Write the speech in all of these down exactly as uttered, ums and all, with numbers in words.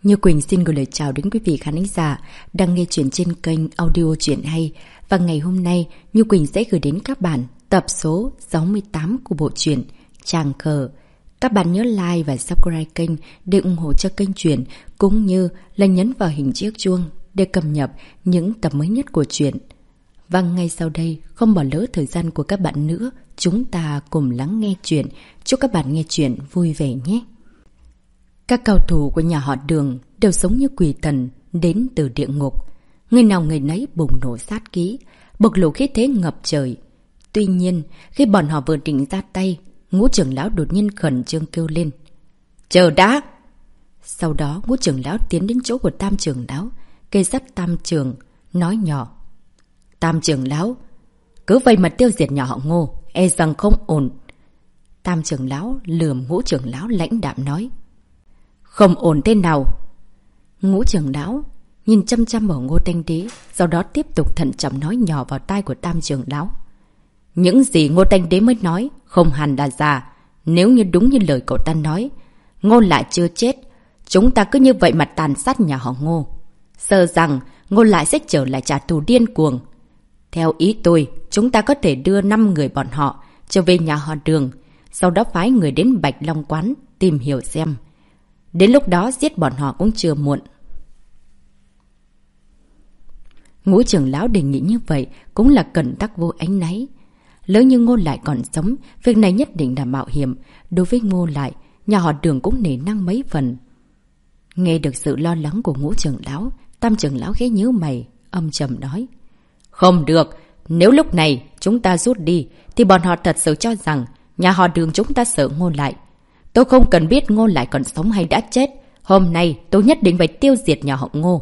Như Quỳnh xin gửi lời chào đến quý vị khán giả đang nghe chuyện trên kênh audio Chuyện Hay. Và ngày hôm nay, Như Quỳnh sẽ gửi đến các bạn tập số sáu mươi tám của bộ truyện Tràng Khờ. Các bạn nhớ like và subscribe kênh để ủng hộ cho kênh truyện, cũng như là nhấn vào hình chiếc chuông để cập nhật những tập mới nhất của truyện. Và ngay sau đây, không bỏ lỡ thời gian của các bạn nữa, chúng ta cùng lắng nghe chuyện. Chúc các bạn nghe chuyện vui vẻ nhé! Các cao thủ của nhà họ Đường đều sống như quỷ thần đến từ địa ngục. Người nào người nấy bùng nổ sát khí, bộc lộ khí thế ngập trời. Tuy nhiên, khi bọn họ vừa định ra tay, Ngũ trưởng lão đột nhiên khẩn trương kêu lên: "Chờ đã!" Sau đó, Ngũ trưởng lão tiến đến chỗ của Tam trưởng lão, kề sát Tam trưởng, nói nhỏ: "Tam trưởng lão, cứ vậy mà tiêu diệt nhà họ Ngô, e rằng không ổn." Tam trưởng lão lườm Ngũ trưởng lão lãnh đạm nói: "Không ổn thế nào?" Ngũ trưởng lão nhìn chăm chăm vào Ngô Thanh Đế, sau đó tiếp tục thận trọng nói nhỏ vào tai của Tam trưởng lão: "Những gì Ngô Thanh Đế mới nói không hẳn là giả. Nếu như đúng như lời cậu ta nói, Ngô Lại chưa chết, chúng ta cứ như vậy mà tàn sát nhà họ Ngô, sợ rằng Ngô Lại sẽ trở lại trả thù điên cuồng. Theo ý tôi, chúng ta có thể đưa năm người bọn họ trở về nhà họ Đường, sau đó phái người đến Bạch Long Quán tìm hiểu xem. Đến lúc đó giết bọn họ cũng chưa muộn." Ngũ trưởng lão đề nghị như vậy cũng là cẩn tắc vô ánh náy. Lỡ như Ngô Lại còn sống, việc này nhất định là mạo hiểm. Đối với Ngô Lại, nhà họ Đường cũng nể năng mấy phần. Nghe được sự lo lắng của Ngũ trưởng lão, Tam trưởng lão khẽ nhíu mày, âm trầm nói: "Không được, nếu lúc này chúng ta rút đi thì bọn họ thật sự cho rằng nhà họ Đường chúng ta sợ Ngô Lại. Tôi không cần biết Ngô Lại còn sống hay đã chết. Hôm nay tôi nhất định phải tiêu diệt nhà họ Ngô."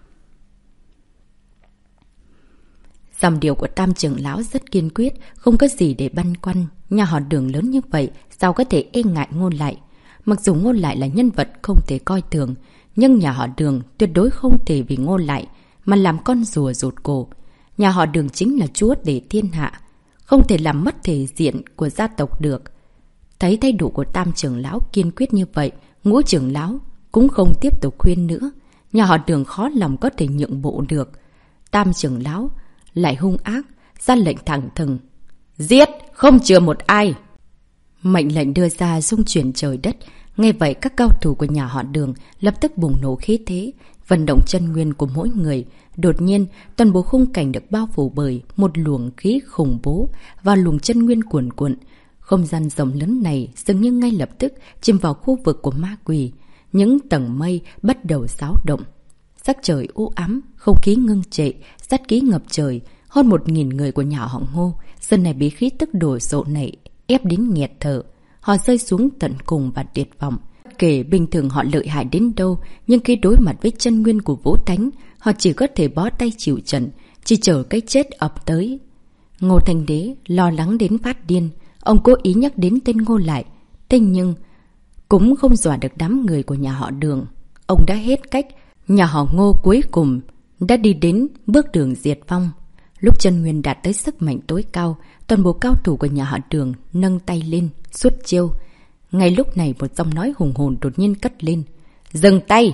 Dòng điều của Tam trưởng lão rất kiên quyết, không có gì để băn khoăn. Nhà họ Đường lớn như vậy, sao có thể e ngại Ngô Lại? Mặc dù Ngô Lại là nhân vật không thể coi thường, nhưng nhà họ Đường tuyệt đối không thể vì Ngô Lại mà làm con rùa rụt cổ. Nhà họ Đường chính là chúa tể thiên hạ, không thể làm mất thể diện của gia tộc được. Thấy thái độ của Tam trưởng lão kiên quyết như vậy, Ngũ trưởng lão cũng không tiếp tục khuyên nữa. Nhà họ Đường khó lòng có thể nhượng bộ được. Tam trưởng lão lại hung ác, ra lệnh thẳng thừng: "Giết, không chừa một ai!" Mệnh lệnh đưa ra rung chuyển trời đất. Nghe vậy, các cao thủ của nhà họ Đường lập tức bùng nổ khí thế, vận động chân nguyên của mỗi người. Đột nhiên, toàn bộ khung cảnh được bao phủ bởi một luồng khí khủng bố và luồng chân nguyên cuồn cuộn. Không gian rộng lớn này dường như ngay lập tức chìm vào khu vực của ma quỷ. Những tầng mây bắt đầu xáo động. Sắc trời u ám, không khí ngưng trệ, sát khí ngập trời. Hơn một nghìn người của nhà họ Ngô giờ này bị khí tức đổ sộ này ép đến nghẹt thở. Họ rơi xuống tận cùng và tuyệt vọng. Bất kể bình thường họ lợi hại đến đâu, nhưng khi đối mặt với chân nguyên của Vũ Thánh, họ chỉ có thể bó tay chịu trận, chỉ chờ cái chết ập tới. Ngô Thanh Đế lo lắng đến phát điên. Ông cố ý nhắc đến tên Ngô Lại, thế nhưng cũng không dọa được đám người của nhà họ Đường. Ông đã hết cách. Nhà họ Ngô cuối cùng đã đi đến bước đường diệt vong. Lúc chân nguyên đạt tới sức mạnh tối cao, toàn bộ cao thủ của nhà họ Đường nâng tay lên, xuất chiêu. Ngay lúc này, một giọng nói hùng hồn đột nhiên cất lên: "Dừng tay!"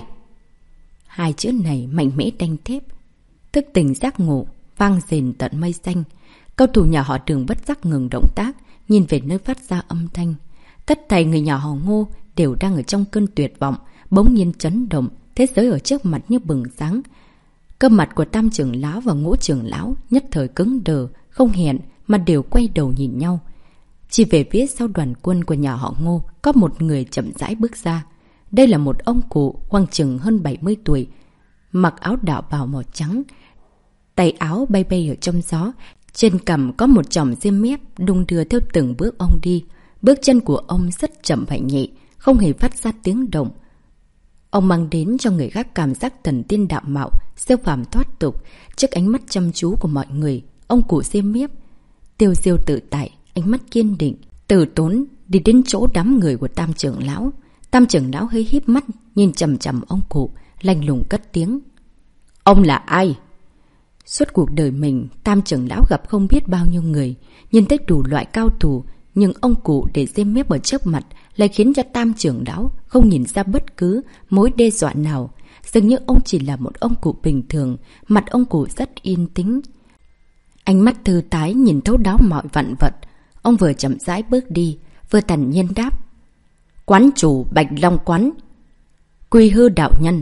Hai chữ này mạnh mẽ đanh thép, thức tỉnh giác ngộ, vang rền tận mây xanh. Cao thủ nhà họ Đường bất giác ngừng động tác, nhìn về nơi phát ra âm thanh. Tất thảy người nhà họ Ngô đều đang ở trong cơn tuyệt vọng, bỗng nhiên chấn động, thế giới ở trước mặt như bừng sáng. Cơ mặt của Tam trưởng lão và Ngũ trưởng lão nhất thời cứng đờ, không hẹn mà đều quay đầu nhìn nhau. Chỉ về phía sau đoàn quân của nhà họ Ngô có một người chậm rãi bước ra. Đây là một ông cụ khoảng chừng hơn bảy mươi tuổi, mặc áo đạo bào màu trắng, tay áo bay bay ở trong gió. Trên cằm có một chòm xiêm mép đung đưa theo từng bước ông đi. Bước chân của ông rất chậm và nhẹ, không hề phát ra tiếng động. Ông mang đến cho người khác cảm giác thần tiên đạo mạo, siêu phàm thoát tục. Trước ánh mắt chăm chú của mọi người, ông cụ xiêm mép tiêu diêu tự tại, ánh mắt kiên định, từ tốn đi đến chỗ đám người của Tam trưởng lão. Tam trưởng lão hơi híp mắt nhìn chằm chằm ông cụ, lạnh lùng cất tiếng: "Ông là ai?" Suốt cuộc đời mình, Tam trưởng lão gặp không biết bao nhiêu người, nhìn thấy đủ loại cao thủ, nhưng ông cụ để xiêm mép ở trước mặt lại khiến cho Tam trưởng lão không nhìn ra bất cứ mối đe dọa nào. Dường như ông chỉ là một ông cụ bình thường, mặt ông cụ rất yên tĩnh. Ánh mắt thư tái nhìn thấu đáo mọi vạn vật. Ông vừa chậm rãi bước đi, vừa thản nhiên đáp. Quán chủ Bạch Long Quán, Quy Hư đạo nhân.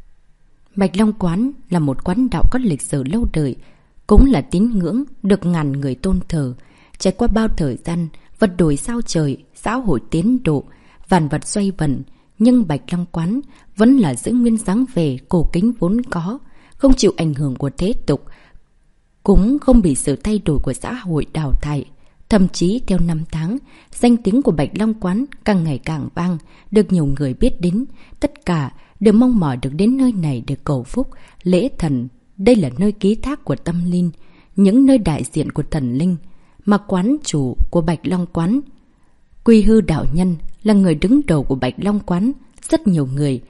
Bạch Long Quán là một quán đạo có lịch sử lâu đời, cũng là tín ngưỡng được ngàn người tôn thờ. Trải qua bao thời gian, vật đổi sao trời, xã hội tiến độ, vạn vật xoay vần, nhưng Bạch Long Quán vẫn là giữ nguyên dáng vẻ cổ kính vốn có, không chịu ảnh hưởng của thế tục, cũng không bị sự thay đổi của xã hội đào thải. Thậm chí theo năm tháng, danh tiếng của Bạch Long Quán càng ngày càng vang, được nhiều người biết đến. Tất cả đều mong mỏi được đến nơi này để cầu phúc, lễ thần. Đây là nơi ký thác của tâm linh, những nơi đại diện của thần linh. Mà quán chủ của Bạch Long Quán, Quy Hư đạo nhân, là người đứng đầu của Bạch Long Quán. Rất nhiều người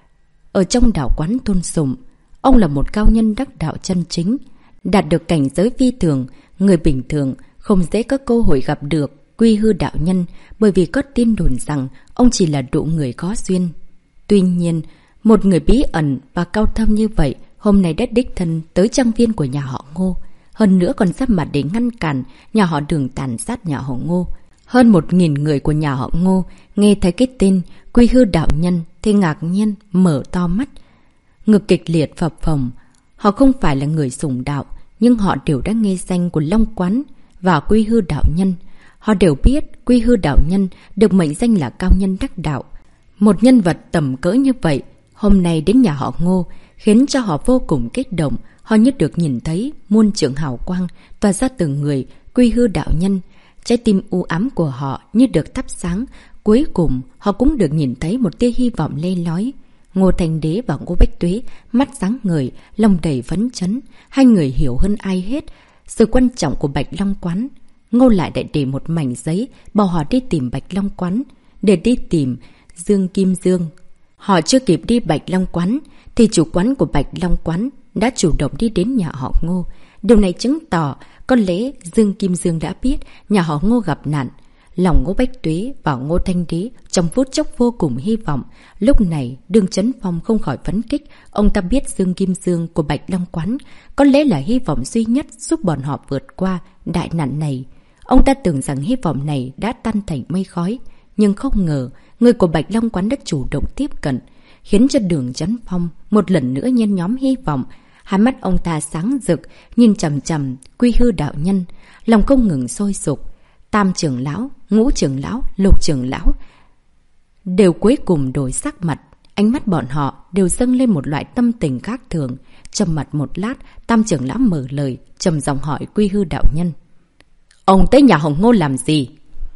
ở trong đạo quán tôn sùng. Ông là một cao nhân đắc đạo chân chính, đạt được cảnh giới phi thường. Người bình thường không dễ có cơ hội gặp được Quy Hư đạo nhân, bởi vì có tin đồn rằng ông chỉ là độ người có duyên. Tuy nhiên, một người bí ẩn và cao thâm như vậy hôm nay đã đích thân tới trang viên của nhà họ Ngô. Hơn nữa còn giáp mặt để ngăn cản nhà họ Đường tàn sát nhà họ Ngô. Hơn một nghìn người của nhà họ Ngô nghe thấy cái tên Quy Hư đạo nhân thì ngạc nhiên mở to mắt, ngực kịch liệt phập phồng. Họ không phải là người sùng đạo, nhưng họ đều đã nghe danh của Long Quán và Quy Hư đạo nhân. Họ đều biết Quy Hư đạo nhân được mệnh danh là cao nhân đắc đạo. Một nhân vật tầm cỡ như vậy hôm nay đến nhà họ Ngô khiến cho họ vô cùng kích động. Họ như được nhìn thấy muôn trượng hào quang tỏa ra từ người Quy Hư đạo nhân. Trái tim u ám của họ như được thắp sáng. Cuối cùng họ cũng được nhìn thấy một tia hy vọng le lói. Ngô Thanh Đế và Ngô Bách Tuế mắt sáng ngời, lòng đầy phấn chấn. Hai người hiểu hơn ai hết sự quan trọng của Bạch Long Quán. Ngô lại đã để một mảnh giấy bảo họ đi tìm Bạch Long Quán, để đi tìm Dương Kim Dương. Họ chưa kịp đi Bạch Long Quán thì chủ quán của Bạch Long Quán đã chủ động đi đến nhà họ Ngô. Điều này chứng tỏ có lẽ Dương Kim Dương đã biết nhà họ Ngô gặp nạn. Lòng Ngô Bách Tuế và Ngô Thanh Đế trong phút chốc vô cùng hy vọng. Lúc này Đường Chấn Phong không khỏi phấn kích. Ông ta biết Dương Kim Dương của Bạch Long Quán có lẽ là hy vọng duy nhất giúp bọn họ vượt qua đại nạn này. Ông ta tưởng rằng hy vọng này đã tan thành mây khói, nhưng không ngờ người của Bạch Long Quán đã chủ động tiếp cận, khiến cho Đường Chấn Phong một lần nữa nhen nhóm hy vọng. Hai mắt ông ta sáng rực, nhìn chằm chằm Quy Hư đạo nhân, lòng không ngừng sôi sục. Tam trưởng lão, ngũ trưởng lão, lục trưởng lão đều cuối cùng đổi sắc mặt. Ánh mắt bọn họ đều dâng lên một loại tâm tình khác thường. Trầm mặt một lát, Tam trưởng lão mở lời, trầm giọng hỏi Quy Hư đạo nhân. Ông tới nhà họ Ngô làm gì?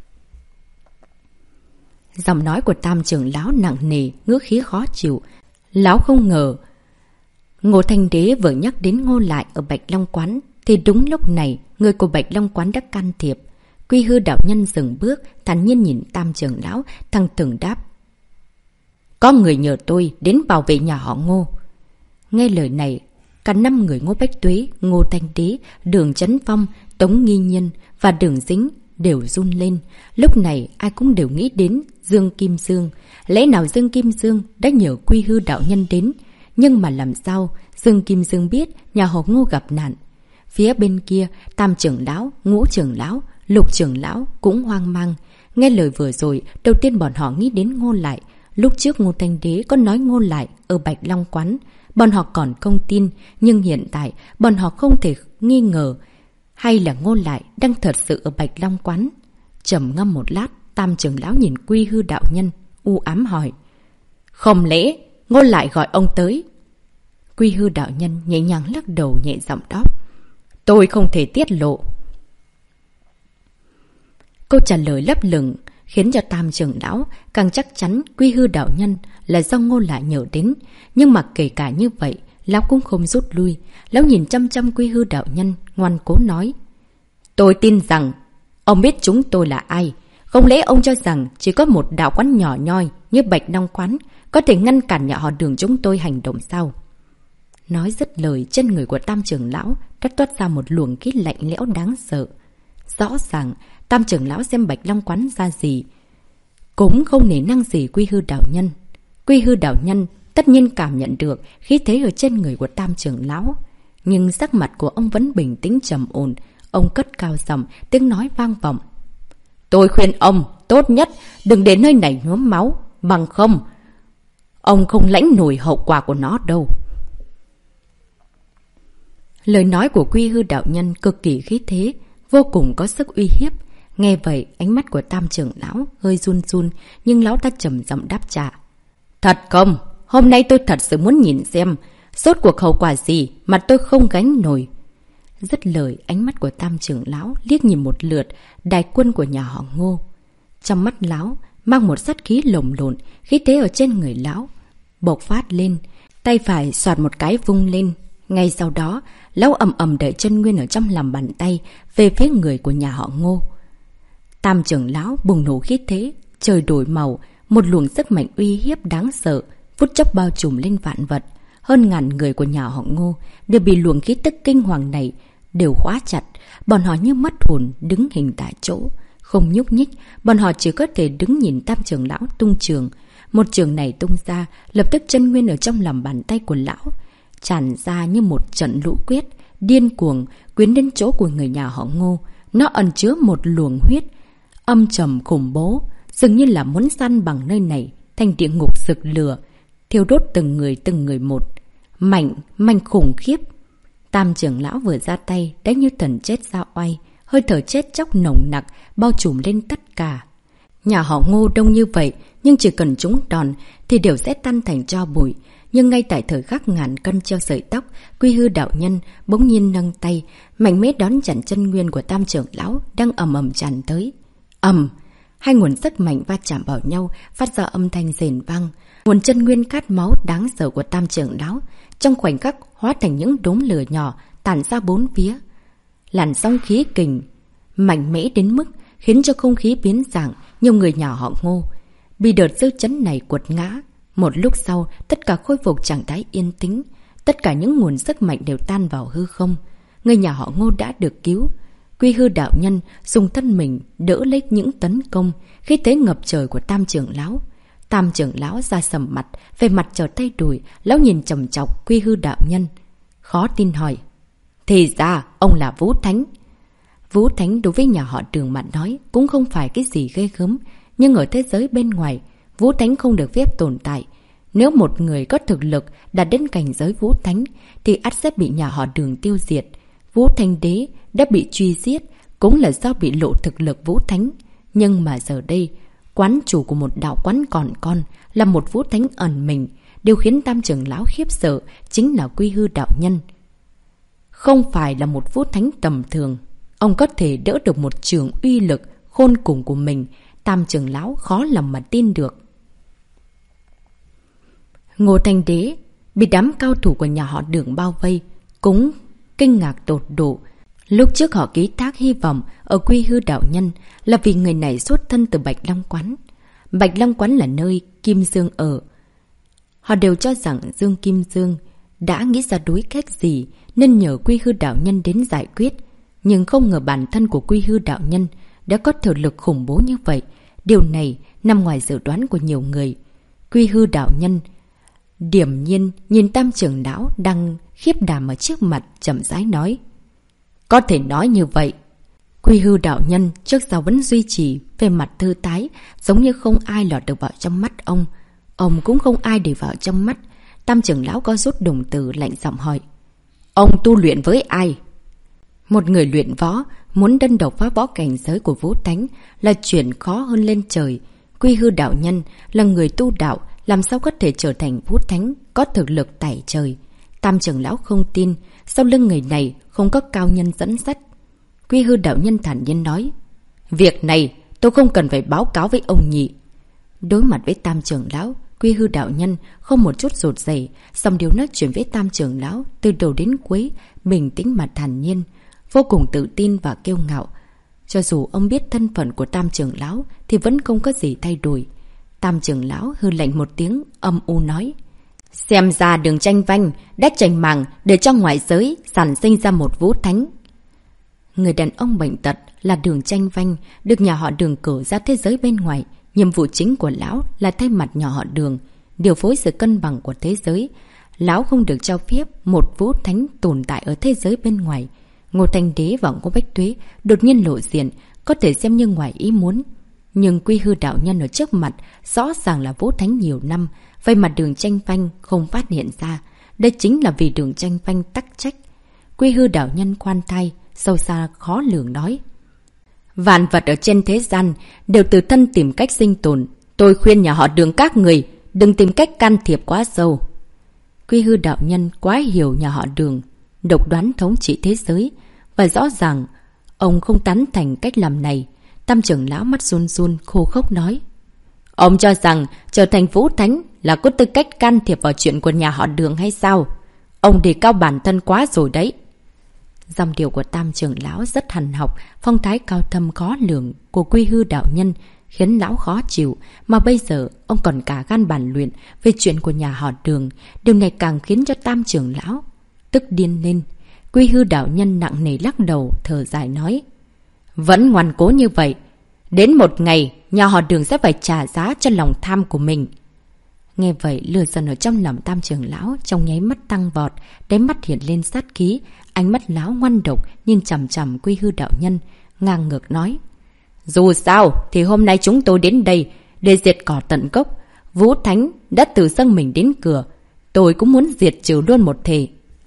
Giọng nói của Tam trưởng lão nặng nề, ngữ khí khó chịu. Lão không ngờ Ngô Thanh Đế vừa nhắc đến Ngô lại ở Bạch Long Quán thì đúng lúc này người của Bạch Long Quán đã can thiệp. Quy Hư đạo nhân dừng bước, thản nhiên nhìn Tam trưởng lão, thằng từng đáp. Có người nhờ tôi đến bảo vệ nhà họ Ngô. Nghe lời này, cả năm người Ngô Bách Tuế, Ngô Thanh Đế, Đường Chấn Phong, Tống Nghi Nhân và Đường Dính đều run lên. Lúc này ai cũng đều nghĩ đến Dương Kim Dương. Lẽ nào Dương Kim Dương đã nhờ Quy Hư đạo nhân đến? Nhưng mà làm sao Dương Kim Dương biết nhà họ Ngô gặp nạn? Phía bên kia, Tam trưởng lão, ngũ trưởng lão, lục trưởng lão cũng hoang mang. Nghe lời vừa rồi, đầu tiên bọn họ nghĩ đến Ngô lại. Lúc trước Ngô Thanh Đế có nói Ngô lại ở Bạch Long Quán, bọn họ còn không tin. Nhưng hiện tại, bọn họ không thể nghi ngờ hay là Ngô lại đang thật sự ở Bạch Long Quán. Trầm ngâm một lát, Tam trưởng lão nhìn Quy Hư đạo nhân, u ám hỏi. Không lẽ Ngô lại gọi ông tới? Quy Hư đạo nhân nhẹ nhàng lắc đầu, nhẹ giọng đáp. Tôi không thể tiết lộ. Câu trả lời lấp lửng khiến cho Tam trưởng lão càng chắc chắn Quy Hư đạo nhân là do Ngô lại nhờ đến. Nhưng mà kể cả như vậy, lão cũng không rút lui. Lão nhìn chăm chăm Quy Hư đạo nhân, ngoan cố nói. Tôi tin rằng ông biết chúng tôi là ai. Không lẽ ông cho rằng chỉ có một đạo quán nhỏ nhoi như Bạch Long Quán có thể ngăn cản nhà họ Đường chúng tôi hành động sao? Nói dứt lời, trên người của Tam trưởng lão đã toát ra một luồng khí lạnh lẽo đáng sợ. Rõ ràng Tam trưởng lão xem Bạch Long Quán ra gì cũng không nể năng gì Quy Hư đạo nhân. Quy Hư đạo nhân tất tất nhiên cảm nhận được khí thế ở trên người của Tam trưởng lão. Nhưng sắc mặt của ông vẫn bình tĩnh trầm ổn. Ông cất cao giọng, tiếng nói vang vọng. Tôi khuyên ông, tốt nhất đừng đến nơi này nhuốm máu, bằng không ông không lãnh nổi hậu quả của nó đâu. Lời nói của Quy Hư đạo nhân cực kỳ khí thế, vô cùng có sức uy hiếp. Nghe vậy, ánh mắt của Tam trưởng lão hơi run run, nhưng lão ta trầm giọng đáp trả. Thật không? Hôm nay tôi thật sự muốn nhìn xem, rốt cuộc hậu quả gì mà tôi không gánh nổi. Dứt lời, ánh mắt của Tam trưởng lão liếc nhìn một lượt đại quân của nhà họ Ngô. Trong mắt lão mang một sát khí lồng lộn, khí thế ở trên người lão bộc phát lên, tay phải xoạt một cái vung lên. Ngay sau đó, lão ầm ầm đẩy chân nguyên ở trong lòng bàn tay về phía người của nhà họ Ngô. Tam trưởng lão bùng nổ khí thế, trời đổi màu, một luồng sức mạnh uy hiếp đáng sợ phút chốc bao trùm lên vạn vật. Hơn ngàn người của nhà họ Ngô đều bị luồng khí tức kinh hoàng này đều khóa chặt, bọn họ như mất hồn đứng hình tại chỗ, không nhúc nhích. Bọn họ chỉ có thể đứng nhìn Tam trưởng lão tung trường. Một trường này tung ra, lập tức chân nguyên ở trong lòng bàn tay của lão tràn ra như một trận lũ quyết điên cuồng quyến đến chỗ của người nhà họ Ngô. Nó ẩn chứa một luồng huyết âm trầm khủng bố, dường như là muốn săn bằng nơi này thành địa ngục rực lửa, thiêu đốt từng người từng người một, mạnh manh khủng khiếp. Tam trưởng lão vừa ra tay đã như thần chết ra oai, hơi thở chết chóc nồng nặc bao trùm lên tất cả. Nhà họ Ngô đông như vậy, nhưng chỉ cần trúng đòn thì đều sẽ tan thành tro bụi. Nhưng ngay tại thời khắc ngàn cân treo sợi tóc, Quy Hư đạo nhân bỗng nhiên nâng tay, mạnh mẽ đón chặn chân nguyên của Tam trưởng lão đang ầm ầm tràn tới. Ầm, hai nguồn sức mạnh va chạm vào nhau, phát ra âm thanh rền vang. Nguồn chân nguyên khát máu đáng sợ của Tam trưởng lão trong khoảnh khắc hóa thành những đốm lửa nhỏ tản ra bốn phía. Làn sóng khí kình mạnh mẽ đến mức khiến cho không khí biến dạng. Nhiều người nhà họ Ngô bị đợt dư chấn này quật ngã. Một lúc sau, tất cả khôi phục trạng thái yên tĩnh. Tất cả những nguồn sức mạnh đều tan vào hư không. Người nhà họ Ngô đã được cứu. Quy Hư đạo nhân dùng thân mình đỡ lấy những tấn công khi thế ngập trời của Tam trưởng lão. Tam trưởng lão ra sầm mặt, về mặt trở tay đùi, lão nhìn chầm chọc Quy Hư đạo nhân, khó tin hỏi. Thì ra, ông là Vũ Thánh. Vũ Thánh đối với nhà họ Đường mà nói cũng không phải cái gì ghê gớm, nhưng ở thế giới bên ngoài, Vũ Thánh không được phép tồn tại. Nếu một người có thực lực đạt đến cảnh giới Vũ Thánh thì ắt sẽ bị nhà họ Đường tiêu diệt. Vũ Thánh Đế đã bị truy giết cũng là do bị lộ thực lực Vũ Thánh. Nhưng mà giờ đây, quán chủ của một đạo quán còn con là một Vũ Thánh ẩn mình. Điều khiến Tam trưởng lão khiếp sợ chính là Quy Hư đạo nhân. Không phải là một Vũ Thánh tầm thường. Ông có thể đỡ được một trường uy lực khôn cùng của mình. Tam trưởng lão khó lòng mà tin được. Ngô Thanh Đế bị đám cao thủ của nhà họ Đường bao vây cũng kinh ngạc tột độ. Lúc trước họ ký thác hy vọng ở Quy Hư đạo nhân là vì người này xuất thân từ Bạch Long Quán. Bạch Long Quán là nơi Kim Dương ở. Họ đều cho rằng Dương Kim Dương đã nghĩ ra đối cách gì nên nhờ Quy Hư đạo nhân đến giải quyết. Nhưng không ngờ bản thân của Quy Hư đạo nhân đã có thực lực khủng bố như vậy. Điều này nằm ngoài dự đoán của nhiều người. Quy Hư đạo nhân điềm nhiên nhìn Tam trưởng lão đang khiếp đảm ở trước mặt, chậm rãi nói. Có thể nói như vậy. Quy Hư đạo nhân trước sau vẫn duy trì về mặt thư tái, giống như không ai lọt được vào trong mắt ông. Ông cũng không ai để vào trong mắt. Tam trưởng lão có rút đồng từ lạnh giọng hỏi. Ông tu luyện với ai? Một người luyện võ muốn đơn độc phá võ cảnh giới của Vũ Thánh là chuyện khó hơn lên trời. Quy Hư đạo nhân là người tu đạo, làm sao có thể trở thành Vũ Thánh có thực lực tẩy trời. Tam trưởng lão không tin, sau lưng người này không có cao nhân dẫn dắt. Quy Hư đạo nhân thản nhiên nói. Việc này tôi không cần phải báo cáo với ông nhị. Đối mặt với Tam trưởng lão, Quy Hư đạo nhân không một chút rụt rẩy, song điều nói chuyện với Tam trưởng lão từ đầu đến cuối bình tĩnh mà thản nhiên, vô cùng tự tin và kiêu ngạo. Cho dù ông biết thân phận của Tam trưởng lão thì vẫn không có gì thay đổi. Tam trưởng lão hư lạnh một tiếng, âm u nói. Xem ra Đường Tranh Vanh đã tranh màng để cho ngoại giới sản sinh ra một Vũ Thánh. Người đàn ông bệnh tật là Đường Tranh Vanh được nhà họ Đường cử ra thế giới bên ngoài. Nhiệm vụ chính của lão là thay mặt nhà họ Đường điều phối sự cân bằng của thế giới. Lão không được cho phép một vũ thánh tồn tại ở thế giới bên ngoài. Ngô Thanh Đế và Ngô Bách Tuế đột nhiên lộ diện, có thể xem như ngoài ý muốn. Nhưng Quy Hư đạo nhân ở trước mặt rõ ràng là vũ thánh nhiều năm, vậy mà Đường Tranh Phanh không phát hiện ra. Đây chính là vì Đường Tranh Phanh tắc trách. Quy Hư đạo nhân khoan thai, sâu xa khó lường nói. Vạn vật ở trên thế gian đều từ thân tìm cách sinh tồn. Tôi khuyên nhà họ Đường các người đừng tìm cách can thiệp quá sâu. Quy Hư đạo nhân quá hiểu nhà họ Đường, độc đoán thống trị thế giới, và rõ ràng ông không tán thành cách làm này. Tam trưởng lão mắt run run khô khốc nói. Ông cho rằng trở thành vũ thánh là có tư cách can thiệp vào chuyện của nhà họ Đường hay sao? Ông đề cao bản thân quá rồi đấy. Dòng điệu của Tam trưởng lão rất hằn học, phong thái cao thâm khó lường của Quy Hư đạo nhân khiến lão khó chịu, mà bây giờ ông còn cả gan bàn luyện về chuyện của nhà họ Đường. Điều này càng khiến cho Tam trưởng lão tức điên lên. Quy Hư đạo nhân nặng nề lắc đầu, thở dài nói. Vẫn ngoan cố như vậy, đến một ngày nhà họ Đường sẽ phải trả giá cho lòng tham của mình. Nghe vậy, lửa giận ở trong lòng Tam trưởng lão trong nháy mắt tăng vọt, đáy mắt hiện lên sát khí, ánh mắt lão ngoan độc nhìn chằm chằm Quy Hư đạo nhân, ngang ngược nói. Dù sao thì hôm nay chúng tôi đến đây để diệt cỏ tận gốc. Vũ thánh đã tự dâng mình đến cửa, tôi cũng muốn diệt trừ luôn một thể.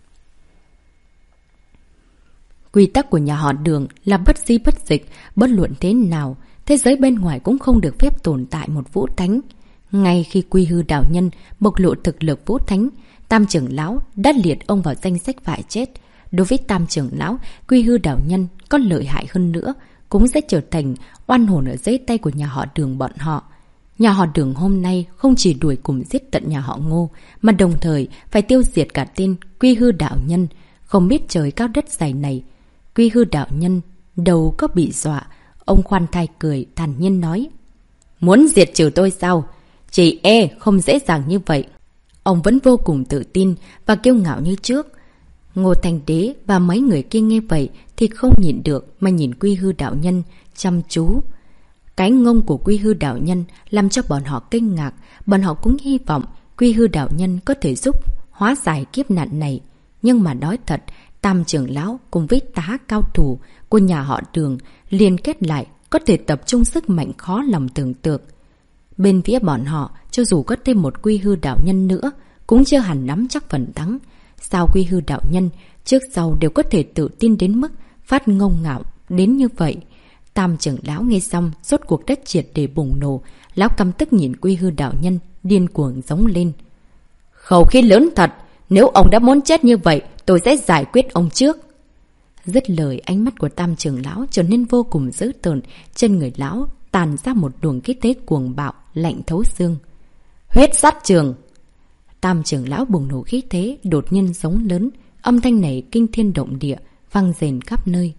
Quy tắc của nhà họ Đường là bất di bất dịch, bất luận thế nào, thế giới bên ngoài cũng không được phép tồn tại một vũ thánh. Ngay khi Quy Hư đạo nhân bộc lộ thực lực vũ thánh, Tam trưởng lão đã liệt ông vào danh sách phải chết. Đối với Tam trưởng lão, Quy Hư đạo nhân có lợi hại hơn nữa, cũng sẽ trở thành oan hồn ở dưới tay của nhà họ Đường bọn họ. Nhà họ Đường hôm nay không chỉ đuổi cùng giết tận nhà họ Ngô, mà đồng thời phải tiêu diệt cả tên Quy Hư đạo nhân. Không biết trời cao đất dày này, Quy Hư đạo nhân đầu có bị dọa. Ông khoan thai cười, thản nhiên nói. Muốn diệt trừ tôi sao? Chỉ e không dễ dàng như vậy. Ông vẫn vô cùng tự tin và kiêu ngạo như trước. Ngô Thanh Đế và mấy người kia nghe vậy thì không nhịn được mà nhìn Quy Hư đạo nhân chăm chú. Cái ngông của Quy Hư đạo nhân làm cho bọn họ kinh ngạc. Bọn họ cũng hy vọng Quy Hư đạo nhân có thể giúp hóa giải kiếp nạn này. Nhưng mà nói thật, Tam trưởng lão cùng với tá cao thủ của nhà họ Đường liên kết lại có thể tập trung sức mạnh khó lòng tưởng tượng. Bên phía bọn họ, cho dù có thêm một Quy Hư đạo nhân nữa, cũng chưa hẳn nắm chắc phần thắng. Sao Quy Hư đạo nhân trước sau đều có thể tự tin đến mức phát ngông ngạo đến như vậy? Tam trưởng lão nghe xong, rốt cuộc đất triệt để bùng nổ. Lão căm tức nhìn Quy Hư đạo nhân, điên cuồng giống lên. Khẩu khí lớn thật, nếu ông đã muốn chết như vậy, tôi sẽ giải quyết ông trước. Dứt lời, ánh mắt của Tam trưởng lão trở nên vô cùng dữ tợn. Trên người lão tàn ra một luồng khí thế cuồng bạo, lạnh thấu xương. Huyết sát trường! Tam trưởng lão bùng nổ khí thế, đột nhiên giống lớn. Âm thanh này kinh thiên động địa, vang rền khắp nơi.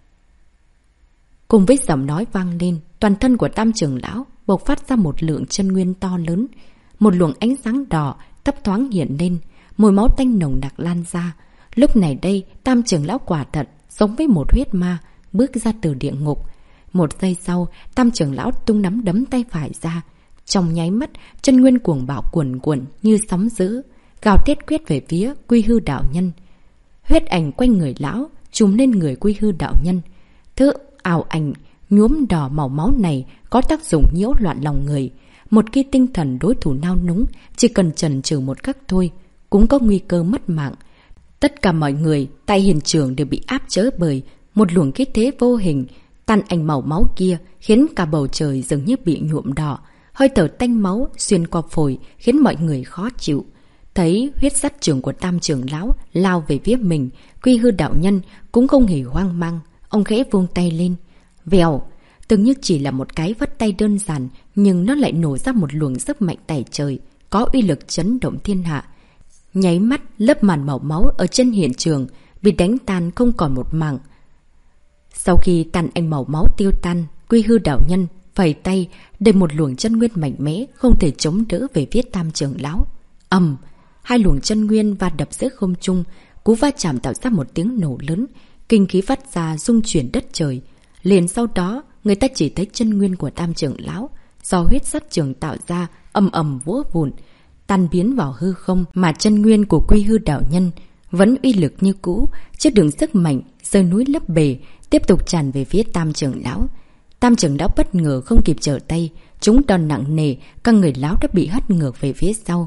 Cùng với giọng nói vang lên, toàn thân của Tam trưởng lão bộc phát ra một lượng chân nguyên to lớn. Một luồng ánh sáng đỏ thấp thoáng hiện lên, mùi máu tanh nồng nặc lan ra. Lúc này đây, Tam trưởng lão quả thật giống với một huyết ma bước ra từ địa ngục. Một giây sau, Tam trưởng lão tung nắm đấm tay phải ra. Trong nháy mắt, chân nguyên cuồng bạo cuồn cuộn như sóng dữ, gào thét quyết về phía Quy Hư đạo nhân. Huyết ảnh quanh người lão trùm lên người Quy Hư đạo nhân. Thứ ảo ảnh nhuốm đỏ màu máu này có tác dụng nhiễu loạn lòng người. Một khi tinh thần đối thủ nao núng, chỉ cần chần chừ một khắc thôi cũng có nguy cơ mất mạng. Tất cả mọi người tại hiện trường đều bị áp chế bởi một luồng khí thế vô hình. Tàn ảnh màu máu kia khiến cả bầu trời dường như bị nhuộm đỏ. Hơi thở tanh máu xuyên qua phổi khiến mọi người khó chịu. Thấy huyết sát trưởng của Tam trưởng lão lao về phía mình, Quy Hư đạo nhân cũng không hề hoang mang. Ông khẽ vung tay lên. Vèo! Tưởng như chỉ là một cái vất tay đơn giản, nhưng nó lại nổ ra một luồng sức mạnh tẩy trời, có uy lực chấn động thiên hạ. Nháy mắt, lớp màn màu máu ở trên hiện trường bị đánh tan không còn một mảng. Sau khi tàn ảnh màu máu tiêu tan, Quy Hư đạo nhân phẩy tay để một luồng chân nguyên mạnh mẽ không thể chống đỡ về phía Tam trưởng lão. Ầm! Hai luồng chân nguyên va đập giữa không trung, cú va chạm tạo ra một tiếng nổ lớn, kinh khí phát ra rung chuyển đất trời. Liền sau đó, người ta chỉ thấy chân nguyên của Tam trưởng lão do huyết sát trường tạo ra ầm ầm vỡ vụn. tan biến vào hư không, mà chân nguyên của Quy Hư đạo nhân vẫn uy lực như cũ, chứ đường sức mạnh rơi núi lấp bể, tiếp tục tràn về phía Tam trưởng lão. Tam trưởng lão bất ngờ không kịp trở tay, chúng đòn nặng nề, các người lão đã bị hất ngược về phía sau.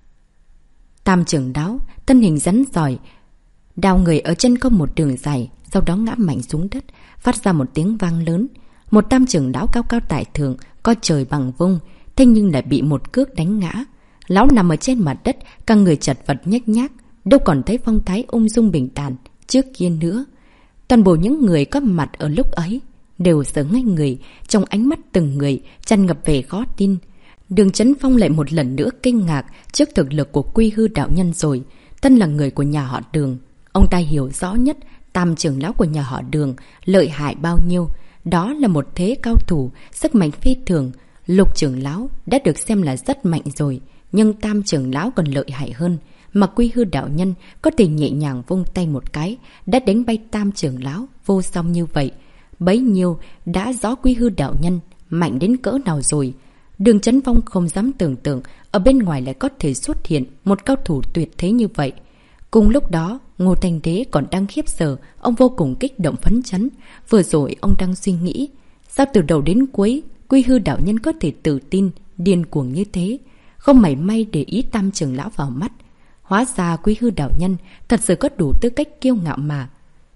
Tam trưởng lão, thân hình rắn giỏi, đào người ở chân không một đường dài, sau đó ngã mạnh xuống đất, phát ra một tiếng vang lớn. Một tam trưởng lão cao cao tại thượng, coi trời bằng vung, thế nhưng lại bị một cước đánh ngã. Lão nằm ở trên mặt đất, các người chật vật nhếch nhác, đâu còn thấy phong thái ung dung bình thản trước kia nữa. Toàn bộ những người có mặt ở lúc ấy đều sợ ngây người, trong ánh mắt từng người tràn ngập vẻ khó tin. Đường Chấn Phong lại một lần nữa kinh ngạc trước thực lực của Quy Hư đạo nhân rồi. Thân là người của nhà họ Đường, ông ta hiểu rõ nhất tam trưởng lão của nhà họ Đường lợi hại bao nhiêu. Đó là một thế cao thủ, sức mạnh phi thường. Lục trưởng lão đã được xem là rất mạnh rồi, nhưng tam trưởng lão còn lợi hại hơn. Mà Quy Hư đạo nhân có thể nhẹ nhàng vung tay một cái đã đánh bay tam trưởng lão vô song như vậy. Bấy nhiêu đã rõ Quy Hư đạo nhân mạnh đến cỡ nào rồi. Đường Chấn Phong không dám tưởng tượng ở bên ngoài lại có thể xuất hiện một cao thủ tuyệt thế như vậy. Cùng lúc đó, Ngô Thanh Đế còn đang khiếp sợ, ông vô cùng kích động phấn chấn. Vừa rồi ông đang suy nghĩ, sao từ đầu đến cuối Quy Hư đạo nhân có thể tự tin, điên cuồng như thế, không mảy may để ý tam trưởng lão vào mắt. Hóa ra Quy Hư đạo nhân thật sự có đủ tư cách kiêu ngạo mà.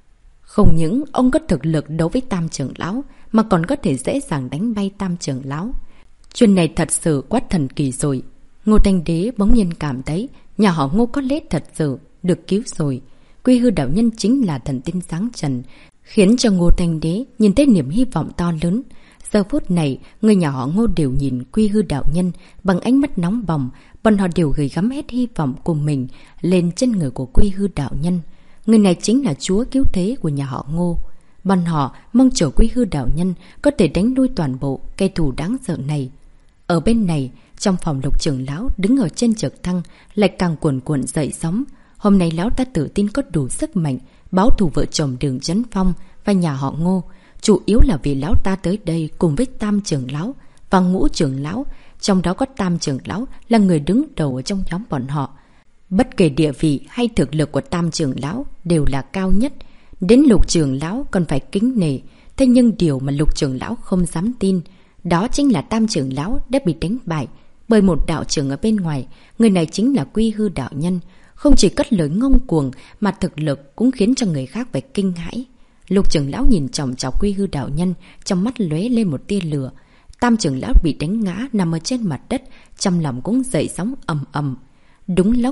Không những ông có thực lực đấu với tam trưởng lão, mà còn có thể dễ dàng đánh bay tam trưởng lão. Chuyện này thật sự quá thần kỳ rồi. Ngô Thanh Đế bỗng nhiên cảm thấy nhà họ Ngô có lẽ thật sự được cứu rồi. Quy Hư đạo nhân chính là thần tiên sáng trần, khiến cho Ngô Thanh Đế nhìn thấy niềm hy vọng to lớn. Giờ phút này, người nhà họ Ngô đều nhìn Quy Hư đạo nhân bằng ánh mắt nóng bỏng, bọn họ đều gửi gắm hết hy vọng của mình lên trên người của Quy Hư đạo nhân. Người này chính là chúa cứu thế của nhà họ Ngô. Bọn họ mong chờ Quy Hư đạo nhân có thể đánh lui toàn bộ kẻ thù đáng sợ này. Ở bên này, trong phòng Lục trưởng lão đứng ở trên trực thăng lại càng cuồn cuộn dậy sóng. Hôm nay lão ta tự tin có đủ sức mạnh báo thù vợ chồng Đường Chấn Phong và nhà họ Ngô. Chủ yếu là vì lão ta tới đây cùng với tam trưởng lão và ngũ trưởng lão, trong đó có tam trưởng lão là người đứng đầu ở trong nhóm bọn họ. Bất kể địa vị hay thực lực của tam trưởng lão đều là cao nhất, đến Lục trưởng lão còn phải kính nể. Thế nhưng điều mà Lục trưởng lão không dám tin, đó chính là tam trưởng lão đã bị đánh bại bởi một đạo trưởng ở bên ngoài. Người này chính là Quy Hư đạo nhân. Không chỉ cất lời ngông cuồng mà thực lực cũng khiến cho người khác phải kinh hãi. Lục trưởng lão nhìn chòng chọc Quy Hư đạo nhân, trong mắt lóe lên một tia lửa. Tam trưởng lão bị đánh ngã nằm ở trên mặt đất, trong lòng cũng dậy sóng ầm ầm. Đúng lúc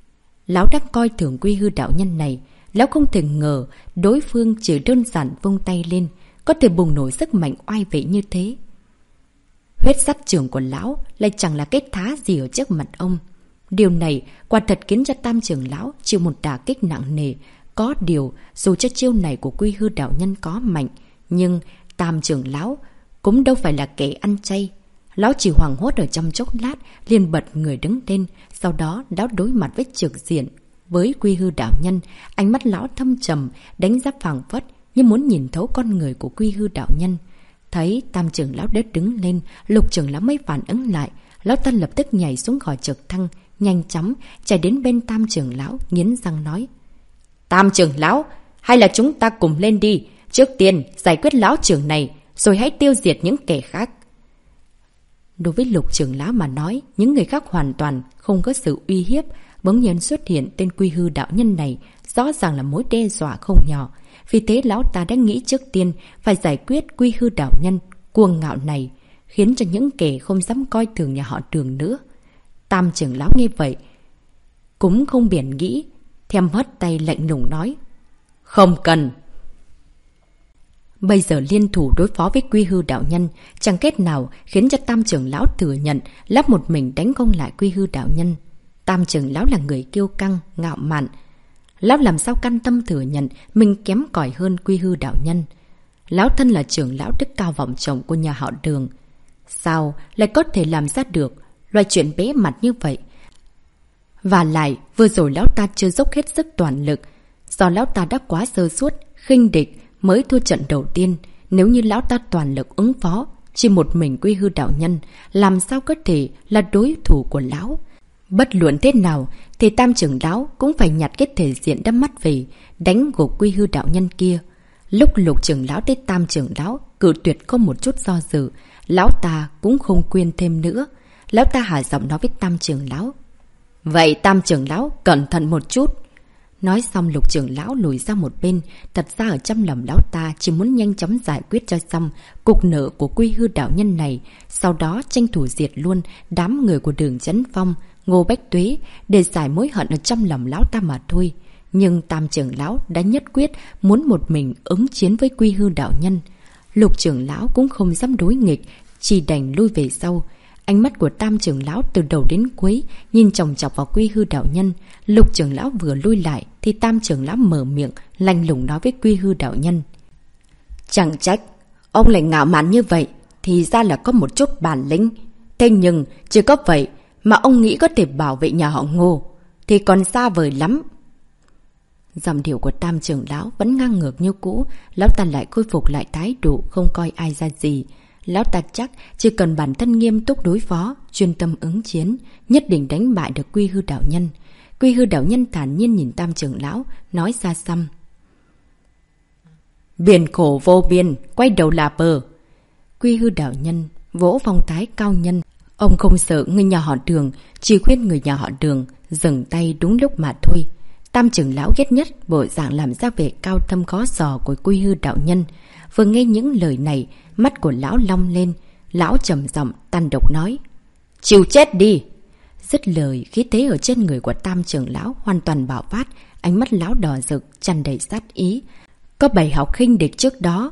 lão đang coi thường Quy Hư đạo nhân này, lão không thể ngờ đối phương chỉ đơn giản vung tay lên có thể bùng nổ sức mạnh oai vệ như thế. Huyết sát trưởng của lão lại chẳng là cái thá gì ở trước mặt ông. Điều này quả thật khiến cho tam trưởng lão chịu một đả kích nặng nề. Có điều, dù cho chiêu này của Quy Hư đạo nhân có mạnh, nhưng tam trưởng lão cũng đâu phải là kẻ ăn chay. Lão chỉ hoảng hốt ở trong chốc lát, liền bật người đứng lên, sau đó lão đối mặt với trực diện với Quy Hư đạo nhân. Ánh mắt lão thâm trầm, đánh giá phảng phất như muốn nhìn thấu con người của Quy Hư đạo nhân. Thấy tam trưởng lão đất đứng lên, Lục trưởng lão mới phản ứng lại. Lão ta lập tức nhảy xuống khỏi trực thăng, nhanh chóng chạy đến bên tam trưởng lão, nghiến răng nói: Tam trưởng lão, hay là chúng ta cùng lên đi. Trước tiên giải quyết lão trưởng này, rồi hãy tiêu diệt những kẻ khác. Đối với Lục trưởng lão mà nói, những người khác hoàn toàn không có sự uy hiếp. Bỗng nhiên xuất hiện tên Quy Hư đạo nhân này, rõ ràng là mối đe dọa không nhỏ. Vì thế lão ta đã nghĩ trước tiên phải giải quyết Quy Hư đạo nhân cuồng ngạo này, khiến cho những kẻ không dám coi thường nhà họ Đường nữa. Tam trưởng lão nghe vậy cũng không biển nghĩ, thèm hất tay lạnh lùng nói: Không cần. Bây giờ liên thủ đối phó với Quy Hư đạo nhân chẳng kết nào khiến cho tam trưởng lão thừa nhận lắp một mình đánh không lại Quy Hư đạo nhân. Tam trưởng lão là người kiêu căng, ngạo mạn. Lão làm sao can tâm thừa nhận mình kém cỏi hơn Quy Hư đạo nhân. Lão thân là trưởng lão đức cao vọng trọng của nhà họ Đường, sao lại có thể làm ra được loại chuyện bế mặt như vậy? Và lại vừa rồi lão ta chưa dốc hết sức toàn lực, do lão ta đã quá sơ suất, khinh địch mới thua trận đầu tiên. Nếu như lão ta toàn lực ứng phó, chỉ một mình Quy Hư đạo nhân làm sao có thể là đối thủ của lão? Bất luận thế nào thì Tam trưởng lão cũng phải nhặt cái thể diện đắp mắt về, đánh gục Quy Hư đạo nhân kia. Lúc Lục trưởng lão tới Tam trưởng lão cự tuyệt không một chút do dự, lão ta cũng không khuyên thêm nữa. Lão ta hạ giọng nói với Tam trưởng lão: Vậy Tam trưởng lão cẩn thận một chút. Nói xong Lục trưởng lão lùi ra một bên. Thật ra ở trong lòng lão ta chỉ muốn nhanh chóng giải quyết cho xong cục nợ của Quy Hư đạo nhân này, sau đó tranh thủ diệt luôn đám người của Đường Chấn Phong, Ngô Bách Tuế để giải mối hận ở trong lòng lão ta mà thôi. Nhưng Tam trưởng lão đã nhất quyết muốn một mình ứng chiến với Quy Hư đạo nhân. Lục trưởng lão cũng không dám đối nghịch, chỉ đành lui về sau. Ánh mắt của Tam trưởng lão từ đầu đến cuối nhìn chòng chọc vào Quy Hư đạo nhân. Lục trưởng lão vừa lui lại thì Tam trưởng lão mở miệng lạnh lùng nói với Quy Hư đạo nhân: Chẳng trách ông lại ngạo mạn như vậy, thì ra là có một chút bản lĩnh. Thế nhưng chỉ có vậy mà ông nghĩ có thể bảo vệ nhà họ Ngô thì còn xa vời lắm. Giọng điệu của Tam trưởng lão vẫn ngang ngược như cũ. Lão ta lại khôi phục lại thái độ không coi ai ra gì. Lão ta chắc chỉ cần bản thân nghiêm túc đối phó, chuyên tâm ứng chiến, nhất định đánh bại được Quy Hư đạo nhân. Quy Hư đạo nhân thản nhiên nhìn Tam trưởng lão, nói ra xăm: Biển khổ vô biên, quay đầu là bờ. Quy Hư đạo nhân vỗ phong thái cao nhân. Ông không sợ người nhà họ Đường, chỉ khuyên người nhà họ Đường dừng tay đúng lúc mà thôi. Tam trưởng lão ghét nhất bộ dạng làm ra vẻ cao thâm khó dò của Quy Hư đạo nhân. Vừa nghe những lời này, mắt của lão long lên. Lão trầm giọng tàn độc nói: Chịu chết đi! Dứt lời, khí thế ở trên người của Tam trưởng lão hoàn toàn bạo phát. Ánh mắt lão đỏ rực, tràn đầy sát ý. Có bài học khinh địch trước đó.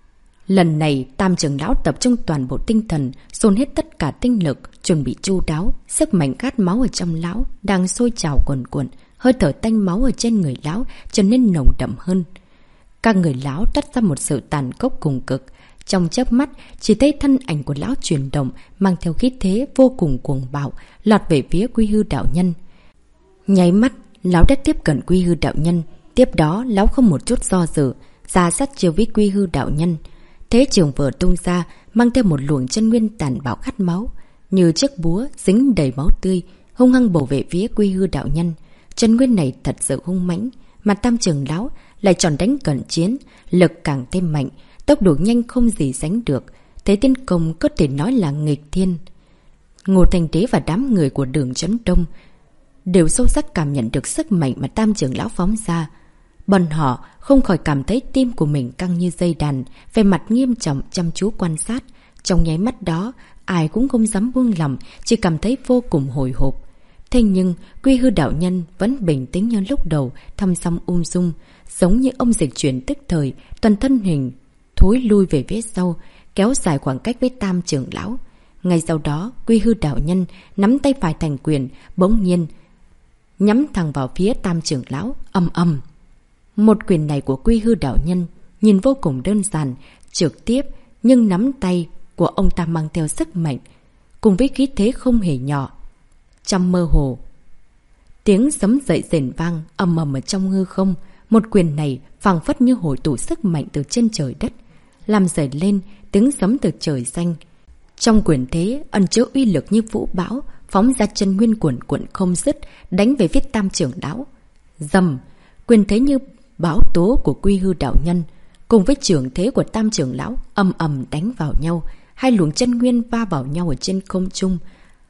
Lần này Tam trưởng lão tập trung toàn bộ tinh thần, dồn hết tất cả tinh lực, chuẩn bị chu đáo. Sức mạnh khát máu ở trong lão đang sôi trào cuồn cuộn, hơi thở tanh máu ở trên người lão trở nên nồng đậm hơn. Các người lão tắt ra một sự tàn khốc cùng cực. Trong chớp mắt chỉ thấy thân ảnh của lão chuyển động, mang theo khí thế vô cùng cuồng bạo, lọt về phía Quy Hư đạo nhân. Nháy mắt lão đã tiếp cận Quy Hư đạo nhân. Tiếp đó lão không một chút do dự, ra sát chiêu với Quy Hư đạo nhân. Thế trường vừa tung ra, mang theo một luồng chân nguyên tàn bạo khát máu, như chiếc búa dính đầy máu tươi, hung hăng bổ về phía Quy Hư đạo nhân. Chân nguyên này thật sự hung mãnh, mà Tam trưởng lão lại chọn đánh cận chiến, lực càng thêm mạnh, tốc độ nhanh không gì sánh được. Thế tiến công có thể nói là nghịch thiên. Ngô Thanh Đế và đám người của Đường Chấn Đông đều sâu sắc cảm nhận được sức mạnh mà Tam trưởng lão phóng ra. Bọn họ không khỏi cảm thấy tim của mình căng như dây đàn, về mặt nghiêm trọng chăm chú quan sát. Trong nháy mắt đó, ai cũng không dám buông lòng, chỉ cảm thấy vô cùng hồi hộp. Thế nhưng Quy Hư đạo nhân vẫn bình tĩnh như lúc đầu, thăm song ung dung, giống như ông dịch chuyển tức thời, toàn thân hình thối lui về phía sau, kéo dài khoảng cách với Tam trưởng lão. Ngay sau đó, Quy Hư đạo nhân nắm tay phải thành quyền, bỗng nhiên nhắm thẳng vào phía Tam trưởng lão, ầm ầm. Một quyền này của Quy Hư đạo nhân nhìn vô cùng đơn giản, trực tiếp, nhưng nắm tay của ông ta mang theo sức mạnh, cùng với khí thế không hề nhỏ. Trong mơ hồ, tiếng sấm dậy rền vang ầm ầm ở trong hư không. Một quyền này phảng phất như hội tụ sức mạnh từ trên trời đất, làm dậy lên tiếng sấm từ trời xanh. Trong quyền thế ẩn chứa uy lực như vũ bão, phóng ra chân nguyên cuồn cuộn không dứt, đánh về phía Tam trưởng lão. Dầm, quyền thế như bão tố của Quy Hư đạo nhân cùng với trưởng thế của Tam trưởng lão ầm ầm đánh vào nhau. Hai luồng chân nguyên va vào nhau ở trên không trung.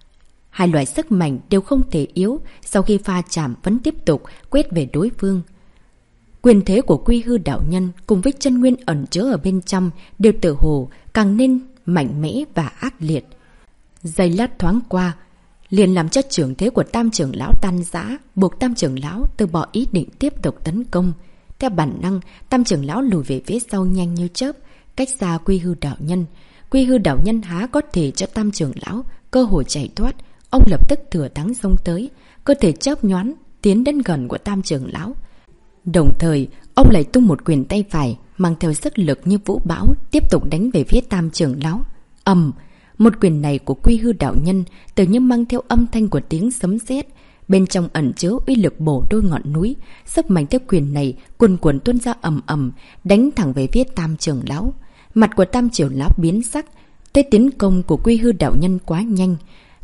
Hai loại sức mạnh đều không thể yếu, sau khi pha chạm vẫn tiếp tục quét về đối phương. Quyền thế của Quy Hư đạo nhân cùng với chân nguyên ẩn chứa ở bên trong đều tự hồ càng nên mạnh mẽ và ác liệt. Giây lát thoáng qua, liền làm cho trưởng thế của Tam trưởng lão tan rã, buộc Tam trưởng lão từ bỏ ý định tiếp tục tấn công. Theo bản năng, Tam trưởng lão lùi về phía sau nhanh như chớp, cách xa Quy Hư đạo nhân. Quy Hư đạo nhân há có thể cho Tam trưởng lão cơ hội chạy thoát. Ông lập tức thừa thắng xông tới, cơ thể chớp nhoáng tiến đến gần của Tam trưởng lão. Đồng thời, ông lại tung một quyền tay phải mang theo sức lực như vũ bão, tiếp tục đánh về phía Tam trưởng lão. Ầm, một quyền này của Quy Hư đạo nhân tự như mang theo âm thanh của tiếng sấm sét, bên trong ẩn chứa uy lực bổ đôi ngọn núi. Sức mạnh theo quyền này cuồn cuộn tuôn ra ầm ầm, đánh thẳng về phía Tam trưởng lão. Mặt của Tam trưởng lão biến sắc, thế tiến công của Quy Hư đạo nhân quá nhanh.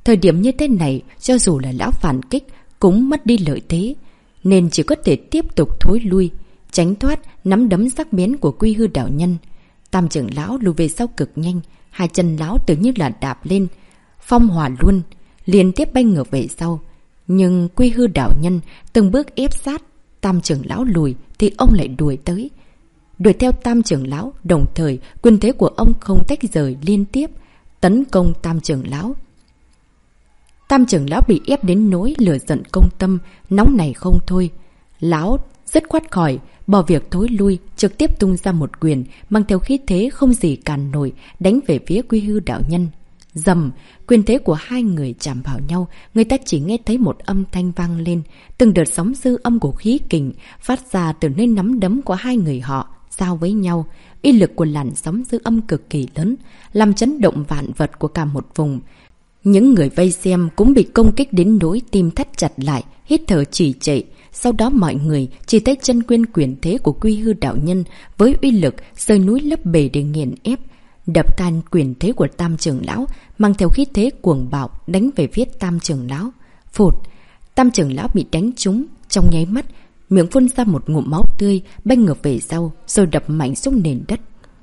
Thời điểm như thế này, cho dù là lão phản kích cũng mất đi lợi thế, nên chỉ có thể tiếp tục thối lui, tránh thoát nắm đấm sắc bén của Quy Hư đạo nhân. Tam trưởng lão lùi về sau cực nhanh, hai chân lão tự như là đạp lên, phong hỏa luôn, liên tiếp bay ngược về sau. Nhưng Quy Hư đạo nhân từng bước ép sát, Tam trưởng lão lùi thì ông lại đuổi tới. Đuổi theo Tam trưởng lão, đồng thời quyền thế của ông không tách rời liên tiếp tấn công Tam trưởng lão. Tam trưởng lão bị ép đến nỗi lửa giận công tâm, nóng này không thôi. Lão dứt khoát khỏi, bỏ việc thối lui, trực tiếp tung ra một quyền, mang theo khí thế không gì cản nổi, đánh về phía Quy Hư đạo nhân. Dầm, quyền thế của hai người chạm vào nhau, người ta chỉ nghe thấy một âm thanh vang lên, từng đợt sóng dư âm của khí kình phát ra từ nơi nắm đấm của hai người họ giao với nhau. Uy lực của làn sóng dư âm cực kỳ lớn, làm chấn động vạn vật của cả một vùng. Những người vây xem cũng bị công kích đến nỗi tim thắt chặt lại, hít thở trì trệ. Sau đó mọi người chỉ thấy chân nguyên quyền thế của Quy Hư đạo nhân với uy lực rời núi lấp bể để nghiền ép, đập tan quyền thế của Tam trưởng lão, mang theo khí thế cuồng bạo đánh về phía Tam trưởng lão. Phụt, Tam trưởng lão bị đánh trúng, trong nháy mắt, miệng phun ra một ngụm máu tươi, bay ngược về sau, rồi đập mạnh xuống nền đất.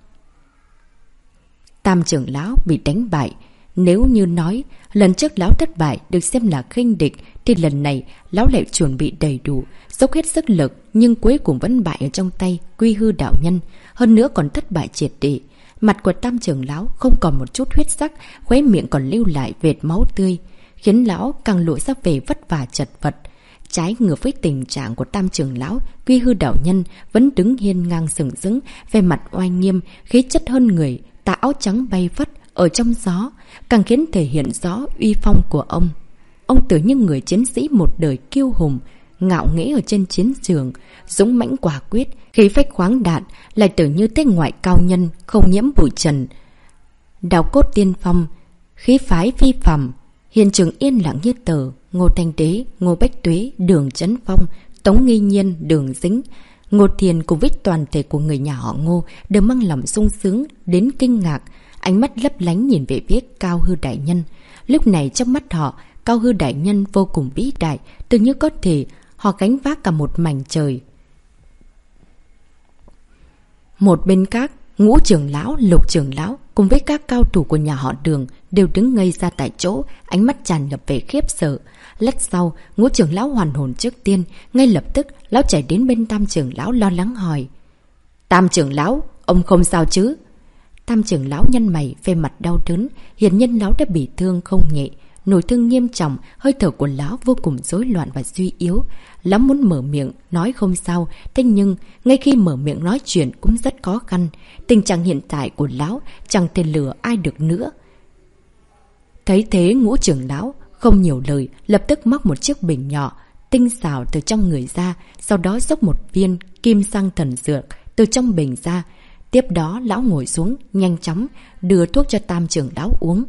Tam trưởng lão bị đánh bại. Nếu như nói lần trước lão thất bại được xem là khinh địch, thì lần này lão lại chuẩn bị đầy đủ, dốc hết sức lực, nhưng cuối cùng vẫn bại ở trong tay Quy Hư đạo nhân, hơn nữa còn thất bại triệt để. Mặt của Tam trưởng lão không còn một chút huyết sắc, khóe miệng còn lưu lại vệt máu tươi, khiến lão càng lộ ra vẻ vất vả chật vật. Trái ngược với tình trạng của Tam trưởng lão, Quy Hư đạo nhân vẫn đứng hiên ngang sừng sững, về mặt oai nghiêm, khí chất hơn người, tà áo trắng bay phất ở trong gió, càng khiến thể hiện rõ uy phong của ông. Ông tự như người chiến sĩ một đời kiêu hùng, ngạo nghễ ở trên chiến trường, dũng mãnh quả quyết, khí phách khoáng đạt, lại tự như thế ngoại cao nhân, không nhiễm bụi trần. Đạo cốt tiên phong, khí phái phi phàm, hiện trường yên lặng như tờ. Ngô Thanh Đế, Ngô Bách Tuế, Đường Chấn Phong, Tống Nghi Nhiên, Đường Dính, Ngô Thiền cùng với toàn thể của người nhà họ Ngô đều mang lòng sung sướng đến kinh ngạc, ánh mắt lấp lánh nhìn về phía Cao Hư đại nhân. Lúc này trong mắt họ, Cao Hư đại nhân vô cùng vĩ đại, tự như có thể họ gánh vác cả một mảnh trời. Một bên khác, Ngũ trưởng lão, Lục trưởng lão cùng với các cao thủ của nhà họ Đường đều đứng ngây ra tại chỗ, ánh mắt tràn ngập về khiếp sợ. Lát sau, Ngũ trưởng lão hoàn hồn trước tiên, ngay lập tức lão chạy đến bên Tam trưởng lão lo lắng hỏi: Tam trưởng lão, ông không sao chứ? Tam trưởng lão nhăn mày, về mặt đau đớn, hiển nhiên lão đã bị thương không nhẹ, nổi thương nghiêm trọng, hơi thở của lão vô cùng rối loạn và suy yếu. Lão muốn mở miệng nói không sao, thế nhưng ngay khi mở miệng nói chuyện cũng rất khó khăn. Tình trạng hiện tại của lão chẳng thể lừa ai được nữa. Thấy thế, Ngũ trưởng lão không nhiều lời, lập tức móc một chiếc bình nhỏ tinh xảo từ trong người ra, sau đó xốc một viên kim sang thần dược từ trong bình ra. Tiếp đó lão ngồi xuống, nhanh chóng đưa thuốc cho Tam trưởng lão uống.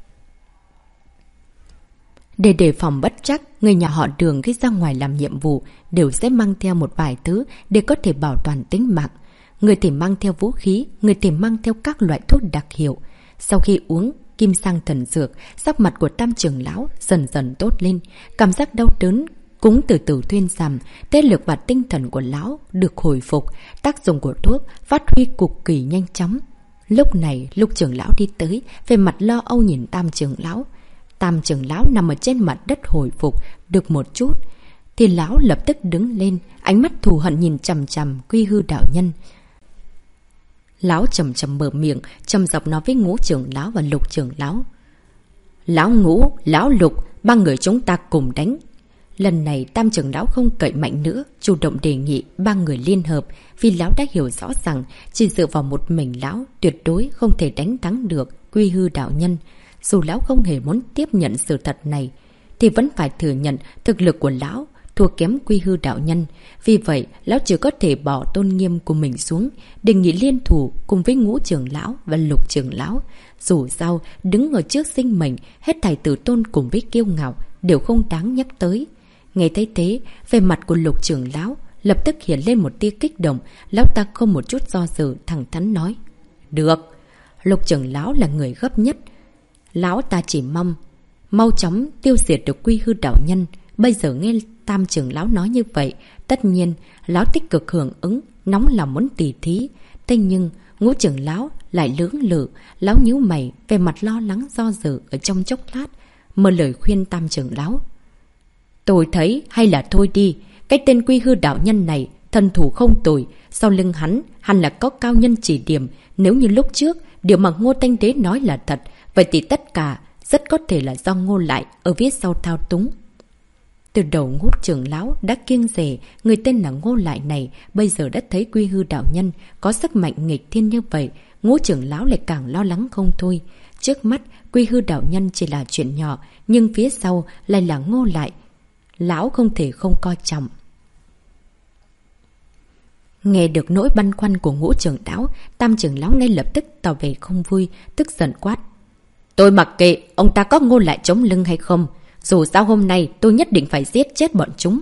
Để đề phòng bất trắc, người nhà họ Đường khi ra ngoài làm nhiệm vụ đều sẽ mang theo một vài thứ để có thể bảo toàn tính mạng. Người thì mang theo vũ khí, người thì mang theo các loại thuốc đặc hiệu. Sau khi uống kim sang thần dược, sắc mặt của Tam trưởng lão dần dần tốt lên, cảm giác đau đớn cũng từ từ thuyên giảm, thể lực và tinh thần của lão được hồi phục, tác dụng của thuốc phát huy cực kỳ nhanh chóng. Lúc này, Lục trưởng lão đi tới, về mặt lo âu nhìn Tam trưởng lão. Tam trưởng lão nằm ở trên mặt đất hồi phục được một chút, thì lão lập tức đứng lên, ánh mắt thù hận nhìn chằm chằm Quy Hư đạo nhân. Lão chầm chầm mở miệng, trầm giọng nói với Ngũ trưởng lão và Lục trưởng lão: Lão Ngũ, lão Lục, ba người chúng ta cùng đánh. Lần này Tam trưởng lão không cậy mạnh nữa, chủ động đề nghị ba người liên hợp, vì lão đã hiểu rõ rằng chỉ dựa vào một mình lão tuyệt đối không thể đánh thắng được Quy Hư đạo nhân. Dù lão không hề muốn tiếp nhận sự thật này, thì vẫn phải thừa nhận thực lực của lão thua kém Quy Hư đạo nhân. Vì vậy, lão chỉ có thể bỏ tôn nghiêm của mình xuống, đề nghị liên thủ cùng với Ngũ trưởng lão và Lục trưởng lão. Dù sao, đứng ở trước sinh mệnh, hết thảy tử tôn cùng với kiêu ngạo đều không đáng nhắc tới. Nghe thấy thế, về mặt của Lục trưởng lão lập tức hiện lên một tia kích động. Lão ta không một chút do dự, thẳng thắn nói: Được. Lục trưởng lão là người gấp nhất. Lão ta chỉ mong mau chóng tiêu diệt được Quy Hư đạo nhân. Bây giờ nghe Tam trưởng lão nói như vậy, tất nhiên lão tích cực hưởng ứng, nóng lòng muốn tỉ thí. Thế nhưng Ngũ trưởng lão lại lưỡng lự, lão nhíu mày, về mặt lo lắng do dự ở trong chốc lát, mở lời khuyên Tam trưởng lão. Tôi thấy hay là thôi đi, cái tên Quy Hư đạo nhân này thân thủ không tồi, sau lưng hắn hẳn là có cao nhân chỉ điểm. Nếu như lúc trước điều mà Ngô Thanh Đế nói là thật, vậy thì tất cả rất có thể là do Ngô Lại ở phía sau thao túng. Từ đầu Ngũ trưởng lão đã kiêng dè người tên là Ngô Lại này, bây giờ đã thấy Quy Hư đạo nhân có sức mạnh nghịch thiên như vậy, Ngũ trưởng lão lại càng lo lắng không thôi. Trước mắt Quy Hư đạo nhân chỉ là chuyện nhỏ, nhưng phía sau lại là Ngô Lại, lão không thể không coi trọng. Nghe được nỗi băn khoăn của Ngũ trưởng lão, Tam trưởng lão ngay lập tức tỏ vẻ không vui, tức giận quát. Tôi mặc kệ ông ta có Ngô Lại chống lưng hay không, dù sao hôm nay tôi nhất định phải giết chết bọn chúng.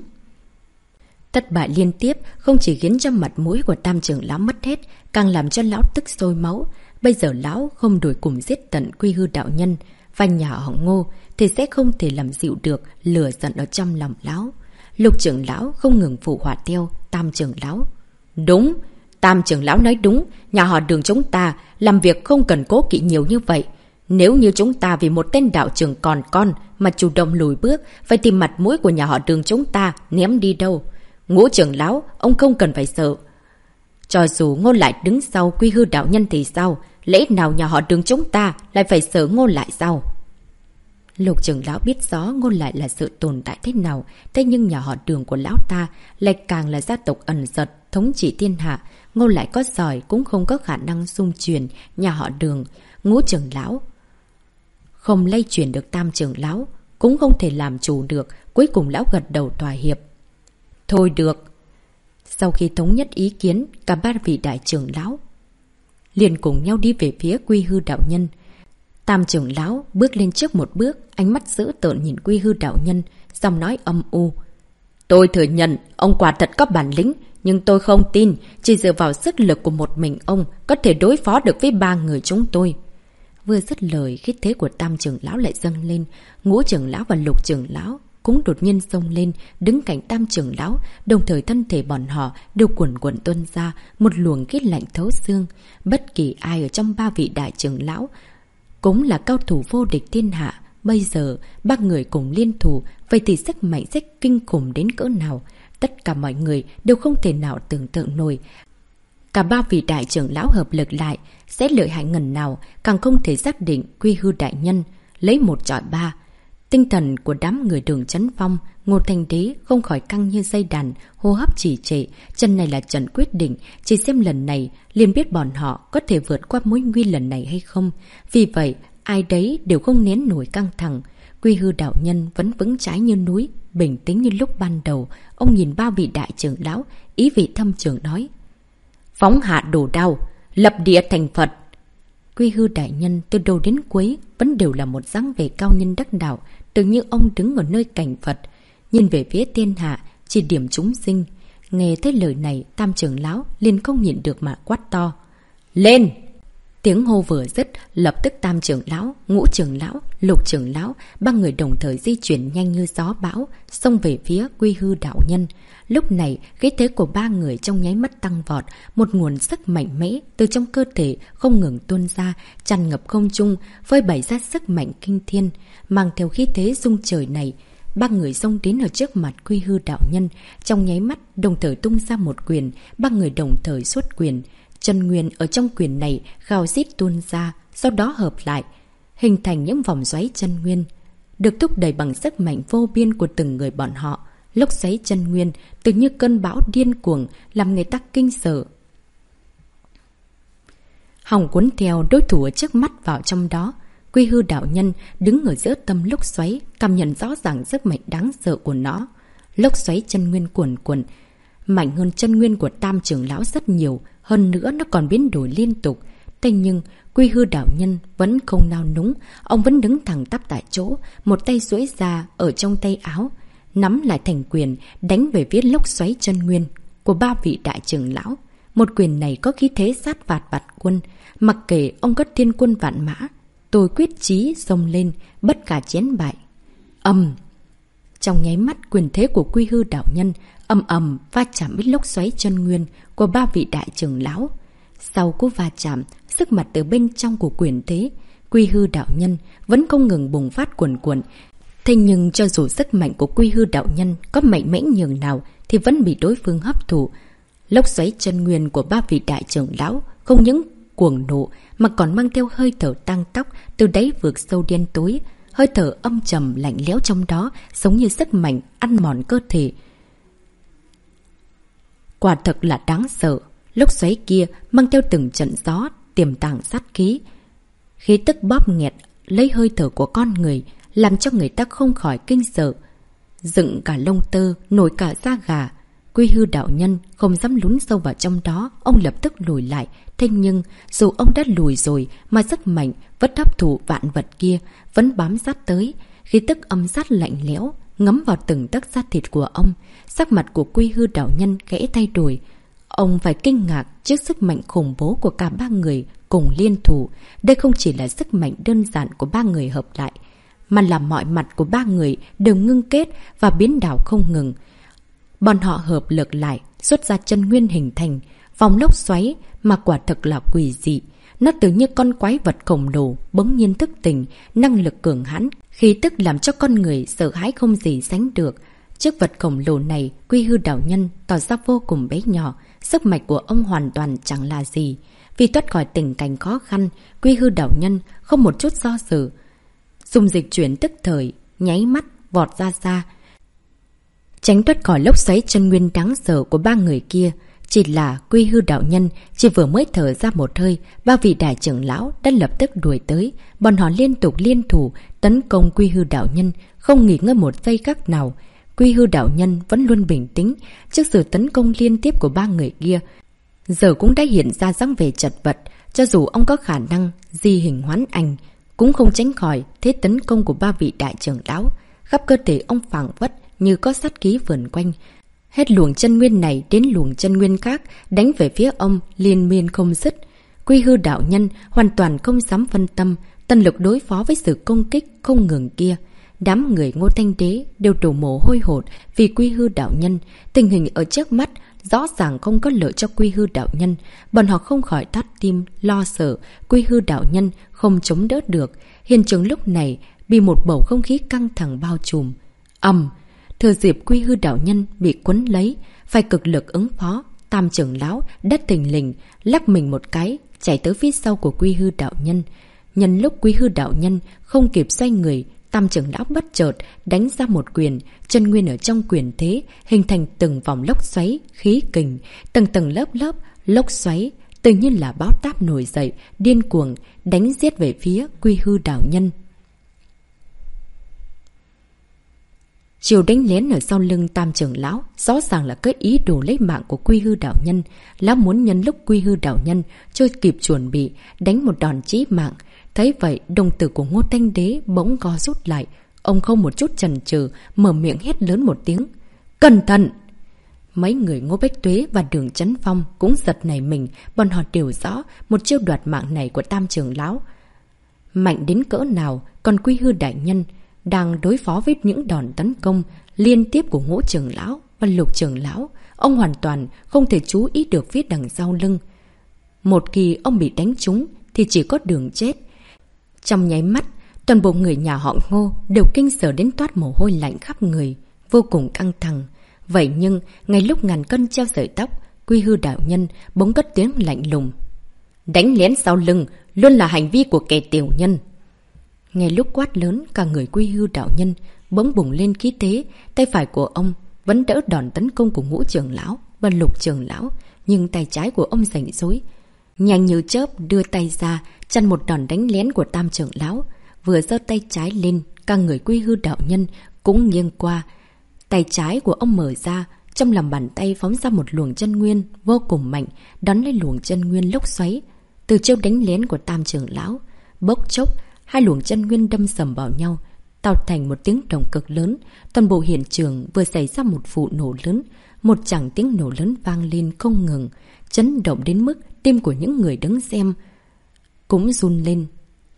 Thất bại liên tiếp không chỉ khiến cho mặt mũi của Tam trưởng lão mất hết, càng làm cho lão tức sôi máu. Bây giờ lão không đuổi cùng giết tận Quy Hư đạo nhân và nhà họ Ngô thì sẽ không thể làm dịu được lửa giận ở trong lòng lão. Lục trưởng lão không ngừng phụ họa theo Tam trưởng lão. Đúng, Tam trưởng lão nói đúng, nhà họ Đường chúng ta làm việc không cần cố kỵ nhiều như vậy. Nếu như chúng ta vì một tên đạo trưởng còn con mà chủ động lùi bước, vậy thì mặt mũi của nhà họ Đường chúng ta ném đi đâu? Ngũ trưởng lão, ông không cần phải sợ. Cho dù Ngô Lại đứng sau Quy Hư đạo nhân thì sao? Lẽ nào nhà họ Đường chúng ta lại phải sợ Ngô Lại sao? Lục trưởng lão biết rõ Ngô Lại là sự tồn tại thế nào, thế nhưng nhà họ Đường của lão ta lại càng là gia tộc ẩn giật, thống trị thiên hạ. Ngô Lại có giỏi cũng không có khả năng xung truyền nhà họ Đường. Ngũ trưởng lão không lay chuyển được Tam trưởng lão, cũng không thể làm chủ được. Cuối cùng lão gật đầu thỏa hiệp. Thôi được. Sau khi thống nhất ý kiến, cả ba vị đại trưởng lão liền cùng nhau đi về phía Quy Hư đạo nhân. Tam trưởng lão bước lên trước một bước, ánh mắt dữ tợn nhìn Quy Hư đạo nhân, giọng nói âm u. Tôi thừa nhận ông quả thật có bản lĩnh, nhưng tôi không tin chỉ dựa vào sức lực của một mình ông có thể đối phó được với ba người chúng tôi. Vừa dứt lời, khí thế của Tam trưởng lão lại dâng lên. Ngũ trưởng lão và Lục trưởng lão cũng đột nhiên xông lên, đứng cạnh Tam trưởng lão, đồng thời thân thể bọn họ đều cuồn cuộn tuôn ra một luồng khí lạnh thấu xương. Bất kỳ ai ở trong ba vị đại trưởng lão cũng là cao thủ vô địch thiên hạ. Bây giờ ba người cùng liên thủ, vậy thì sức mạnh sẽ kinh khủng đến cỡ nào? Tất cả mọi người đều không thể nào tưởng tượng nổi. Cả ba vị đại trưởng lão hợp lực lại sẽ lợi hại ngần nào, càng không thể xác định Quy Hư đại nhân lấy một chọi ba. Tinh thần của đám người Đường chấn phong, Ngô Thanh Đế không khỏi căng như dây đàn, hô hấp trì trệ. Trận này là trận quyết định, chỉ xem lần này liền biết bọn họ có thể vượt qua mối nguy lần này hay không. Vì vậy, ai đấy đều không nén nổi căng thẳng. Quy Hư đạo nhân vẫn vững chãi như núi, bình tĩnh như lúc ban đầu. Ông nhìn ba vị đại trưởng lão, ý vị thâm trường nói. Phóng hạ đổ đao, lập địa thành Phật. Quy Hư đại nhân từ đầu đến cuối vẫn đều là một dáng vẻ cao nhân đắc đạo, tưởng như ông đứng ở nơi cảnh Phật, nhìn về phía thiên hạ, chỉ điểm chúng sinh. Nghe thấy lời này, Tam trưởng lão liền không nhịn được mà quát to. Lên! Tiếng hô vừa dứt, lập tức Tam trưởng lão, Ngũ trưởng lão, Lục trưởng lão, ba người đồng thời di chuyển nhanh như gió bão, xông về phía Quy Hư đạo nhân. Lúc này, khí thế của ba người trong nháy mắt tăng vọt, một nguồn sức mạnh mẽ từ trong cơ thể không ngừng tuôn ra, tràn ngập không trung, phơi bày ra sức mạnh kinh thiên. Mang theo khí thế rung trời này, ba người xông đến ở trước mặt Quy Hư đạo nhân, trong nháy mắt đồng thời tung ra một quyền, ba người đồng thời xuất quyền. Chân nguyên ở trong quyền này gào rít tuôn ra, sau đó hợp lại, hình thành những vòng xoáy chân nguyên, được thúc đẩy bằng sức mạnh vô biên của từng người bọn họ. Lốc xoáy chân nguyên tự như cơn bão điên cuồng, làm người ta kinh sợ. Hòng cuốn theo đối thủ ở trước mắt vào trong đó. Quy Hư đạo nhân đứng ở giữa tâm lốc xoáy, cảm nhận rõ ràng sức mạnh đáng sợ của nó. Lốc xoáy chân nguyên cuồn cuộn, mạnh hơn chân nguyên của Tam trưởng lão rất nhiều, hơn nữa nó còn biến đổi liên tục. Thế nhưng Quy Hư đạo nhân vẫn không nao núng, ông vẫn đứng thẳng tắp tại chỗ, một tay duỗi ra ở trong tay áo, nắm lại thành quyền, đánh về phía lốc xoáy chân nguyên của ba vị đại trưởng lão. Một quyền này có khí thế sát vạt vạn quân, mặc kệ ông có thiên quân vạn mã, tôi quyết chí xông lên, bất cả chiến bại. Ầm! Trong nháy mắt, quyền thế của Quy Hư đạo nhân ầm ầm va chạm với lốc xoáy chân nguyên của ba vị đại trưởng lão. Sau cú va chạm, sức mạnh từ bên trong của quyền thế, Quy Hư đạo nhân vẫn không ngừng bùng phát cuồn cuộn. Thế nhưng cho dù sức mạnh của Quy Hư đạo nhân có mạnh mẽ nhường nào thì vẫn bị đối phương hấp thụ. Lốc xoáy chân nguyên của ba vị đại trưởng lão không những cuồng nộ mà còn mang theo hơi thở tăng tóc từ đáy vực sâu đen tối, hơi thở âm trầm lạnh lẽo trong đó giống như sức mạnh ăn mòn cơ thể. Quả thật là đáng sợ. Lốc xoáy kia mang theo từng trận gió tiềm tàng sát khí, khí tức bóp nghẹt lấy hơi thở của con người, làm cho người ta không khỏi kinh sợ, dựng cả lông tơ, nổi cả da gà. Quy Hư đạo nhân không dám lún sâu vào trong đó, ông lập tức lùi lại. Thế nhưng dù ông đã lùi rồi mà sức mạnh vẫn hấp thụ vạn vật kia vẫn bám sát tới, khí tức âm sát lạnh lẽo ngấm vào từng tấc da thịt của ông. Sắc mặt của Quy Hư đạo nhân khẽ thay đổi. Ông phải kinh ngạc trước sức mạnh khủng bố của cả ba người cùng liên thủ. Đây không chỉ là sức mạnh đơn giản của ba người hợp lại, mà là mọi mặt của ba người đều ngưng kết và biến đảo không ngừng. Bọn họ hợp lực lại, xuất ra chân nguyên hình thành vòng lốc xoáy mà quả thực là quỷ dị. Nó tự như con quái vật khổng lồ bỗng nhiên thức tỉnh, năng lực cường hãn, khí tức làm cho con người sợ hãi không gì sánh được. Trước vật khổng lồ này, Quy Hư đạo nhân tỏ ra vô cùng bé nhỏ, sức mạnh của ông hoàn toàn chẳng là gì. Vì thoát khỏi tình cảnh khó khăn, Quy Hư đạo nhân không một chút do dự, dùng dịch chuyển tức thời, nháy mắt vọt ra xa, tránh thoát khỏi lốc xoáy chân nguyên đáng sợ của ba người kia. Chỉ là Quy Hư đạo nhân chỉ vừa mới thở ra một hơi, ba vị đại trưởng lão đã lập tức đuổi tới. Bọn họ liên tục liên thủ tấn công Quy Hư đạo nhân, không nghỉ ngơi một giây khắc nào. Quy Hư đạo nhân vẫn luôn bình tĩnh trước sự tấn công liên tiếp của ba người kia, giờ cũng đã hiện ra dáng vẻ chật vật. Cho dù ông có khả năng di hình hoán ảnh, cũng không tránh khỏi thế tấn công của ba vị đại trưởng lão. Khắp cơ thể ông phảng phất như có sát khí vờn quanh, hết luồng chân nguyên này đến luồng chân nguyên khác đánh về phía ông liên miên không dứt. Quy Hư đạo nhân hoàn toàn không dám phân tâm, tận lực đối phó với sự công kích không ngừng kia. Đám người Ngô Thanh Đế đều đổ mồ hôi hột vì Quy Hư đạo nhân. Tình hình ở trước mắt rõ ràng không có lợi cho Quy Hư đạo nhân. Bọn họ không khỏi thắt tim lo sợ Quy Hư đạo nhân không chống đỡ được. Hiện trường lúc này bị một bầu không khí căng thẳng bao trùm. Ầm! Thừa dịp Quy Hư đạo nhân bị quấn lấy, phải cực lực ứng phó, tam trưởng lão đất thình lình lắc mình một cái chạy tới phía sau của Quy Hư đạo nhân. Nhân lúc Quy Hư đạo nhân không kịp xoay người, tam trưởng lão bất chợt đánh ra một quyền, chân nguyên ở trong quyền thế hình thành từng vòng lốc xoáy khí kình, tầng tầng lớp lớp lốc xoáy tự nhiên là bão táp nổi dậy điên cuồng đánh giết về phía Quy Hư đạo nhân. Chiều đánh lén ở sau lưng tam trưởng lão rõ ràng là cái ý đồ lấy mạng của Quy Hư đạo nhân. Lão muốn nhân lúc Quy Hư đạo nhân chưa kịp chuẩn bị đánh một đòn chí mạng. Thấy vậy, đồng tử của Ngô Thanh Đế bỗng co rút lại. Ông không một chút chần chừ mở miệng hét lớn một tiếng: "Cẩn thận!" Mấy người Ngô Bách Tuế và Đường Chấn Phong cũng giật nảy mình. Bọn họ đều rõ một chiêu đoạt mạng này của tam trưởng lão mạnh đến cỡ nào. Còn Quy Hư đại nhân đang đối phó với những đòn tấn công liên tiếp của Ngũ trưởng lão và Lục trưởng lão, ông hoàn toàn không thể chú ý được phía đằng sau lưng. Một khi ông bị đánh trúng thì chỉ có đường chết. Trong nháy mắt, toàn bộ người nhà họ Ngô đều kinh sợ đến toát mồ hôi lạnh khắp người, vô cùng căng thẳng. Vậy nhưng ngay lúc ngàn cân treo sợi tóc, Quy Hư đạo nhân bỗng cất tiếng lạnh lùng: "Đánh lén sau lưng luôn là hành vi của kẻ tiểu nhân." Ngay lúc quát lớn, cả người Quy Hư đạo nhân bỗng bùng lên khí thế. Tay phải của ông vẫn đỡ đòn tấn công của Ngũ trưởng lão và Lục trưởng lão, nhưng tay trái của ông rảnh rối, nhanh như chớp đưa tay ra chặn một đòn đánh lén của tam trưởng lão. Vừa giơ tay trái lên, cả người Quy Hư đạo nhân cũng nghiêng qua. Tay trái của ông mở ra, trong lòng bàn tay phóng ra một luồng chân nguyên vô cùng mạnh, đón lấy luồng chân nguyên lốc xoáy từ chiêu đánh lén của tam trưởng lão. Bốc chốc, hai luồng chân nguyên đâm sầm vào nhau, tạo thành một tiếng động cực lớn. Toàn bộ hiện trường vừa xảy ra một vụ nổ lớn, một chảng tiếng nổ lớn vang lên không ngừng, chấn động đến mức tim của những người đứng xem cũng run lên.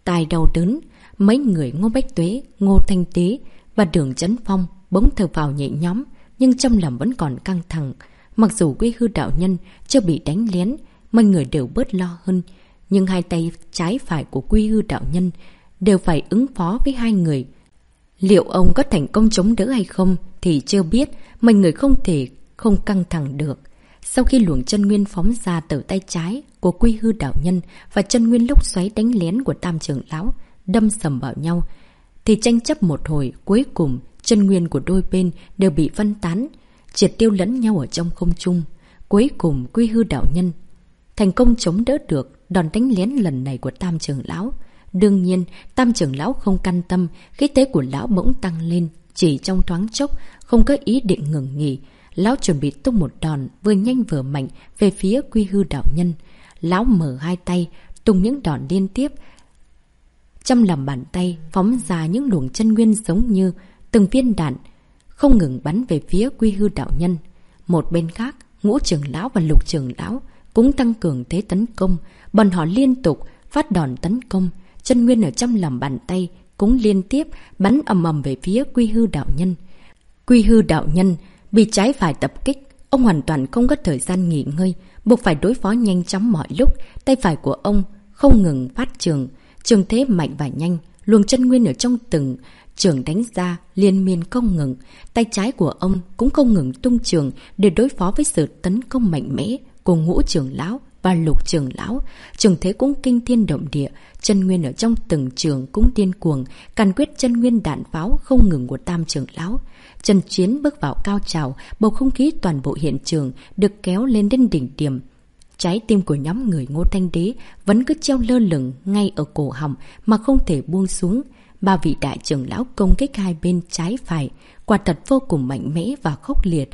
tai đau đớn. Mấy người Ngô Bách Tuế, Ngô Thanh Tế và Đường Chấn Phong bỗng thở vào nhẹ nhõm, nhưng trong lòng vẫn còn căng thẳng. Mặc dù Quy Hư đạo nhân chưa bị đánh lén, mọi người đều bớt lo hơn, nhưng hai tay trái phải của Quy Hư đạo nhân đều phải ứng phó với hai người. Liệu ông có thành công chống đỡ hay không thì chưa biết, mọi người không thể không căng thẳng được. Sau khi luồng chân nguyên phóng ra từ tay trái của Quy Hư đạo nhân và chân nguyên lúc xoáy đánh lén của Tam trưởng lão đâm sầm vào nhau, thì tranh chấp một hồi, cuối cùng chân nguyên của đôi bên đều bị phân tán, triệt tiêu lẫn nhau ở trong không trung. Cuối cùng Quy Hư đạo nhân thành công chống đỡ được đòn đánh lén lần này của Tam trưởng lão. Đương nhiên, Tam trưởng lão không can tâm, khí thế của lão bỗng tăng lên, chỉ trong thoáng chốc, không có ý định ngừng nghỉ. Lão chuẩn bị tung một đòn vừa nhanh vừa mạnh về phía Quy Hư đạo nhân. Lão mở hai tay, tung những đòn liên tiếp. Trong lòng bàn tay phóng ra những luồng chân nguyên giống như từng viên đạn, không ngừng bắn về phía Quy Hư đạo nhân. Một bên khác, Ngũ trưởng lão và Lục trưởng lão cũng tăng cường thế tấn công. Bọn họ liên tục phát đòn tấn công, chân nguyên ở trong lòng bàn tay cũng liên tiếp bắn ầm ầm về phía Quy Hư đạo nhân. Quy Hư đạo nhân bị trái phải tập kích, ông hoàn toàn không có thời gian nghỉ ngơi, buộc phải đối phó nhanh chóng mọi lúc. Tay phải của ông không ngừng phát trường, trường thế mạnh và nhanh, luồng chân nguyên ở trong từng trường đánh ra liên miên không ngừng. Tay trái của ông cũng không ngừng tung trường để đối phó với sự tấn công mạnh mẽ của Ngũ trưởng lão và Lục trưởng lão. Trường thế cũng kinh thiên động địa, chân nguyên ở trong từng trường cũng điên cuồng, càn quyết chân nguyên đạn pháo không ngừng của Tam trưởng lão. Trận chiến bước vào cao trào, bầu không khí toàn bộ hiện trường được kéo lên đến đỉnh điểm. Trái tim của nhóm người Ngô Thanh Đế vẫn cứ treo lơ lửng ngay ở cổ họng mà không thể buông xuống. Ba vị đại trưởng lão công kích hai bên trái phải, quả thật vô cùng mạnh mẽ và khốc liệt.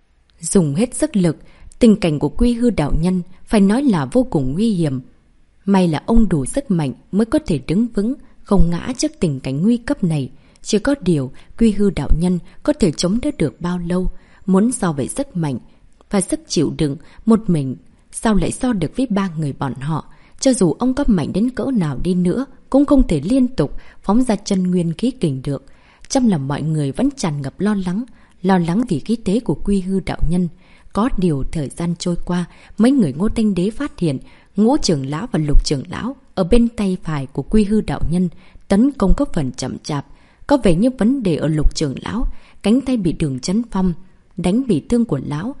Dùng hết sức lực, tình cảnh của Quy Hư đạo nhân phải nói là vô cùng nguy hiểm. May là ông đủ sức mạnh mới có thể đứng vững, không ngã trước tình cảnh nguy cấp này. Chỉ có điều, Quy Hư đạo nhân có thể chống đỡ được bao lâu? Muốn so với sức mạnh và sức chịu đựng, một mình sao lại so được với ba người bọn họ? Cho dù ông có mạnh đến cỡ nào đi nữa, cũng không thể liên tục phóng ra chân nguyên khí kình được. Trong lòng mọi người vẫn tràn ngập lo lắng, lo lắng vì khí thế của Quy Hư đạo nhân. Có điều thời gian trôi qua, mấy người Ngô Thanh Đế phát hiện Ngũ trưởng lão và Lục trưởng lão ở bên tay phải của Quy Hư đạo nhân tấn công có phần chậm chạp. Có vẻ như vấn đề ở Lục trưởng lão, cánh tay bị Đường Chấn Phong đánh bị thương của lão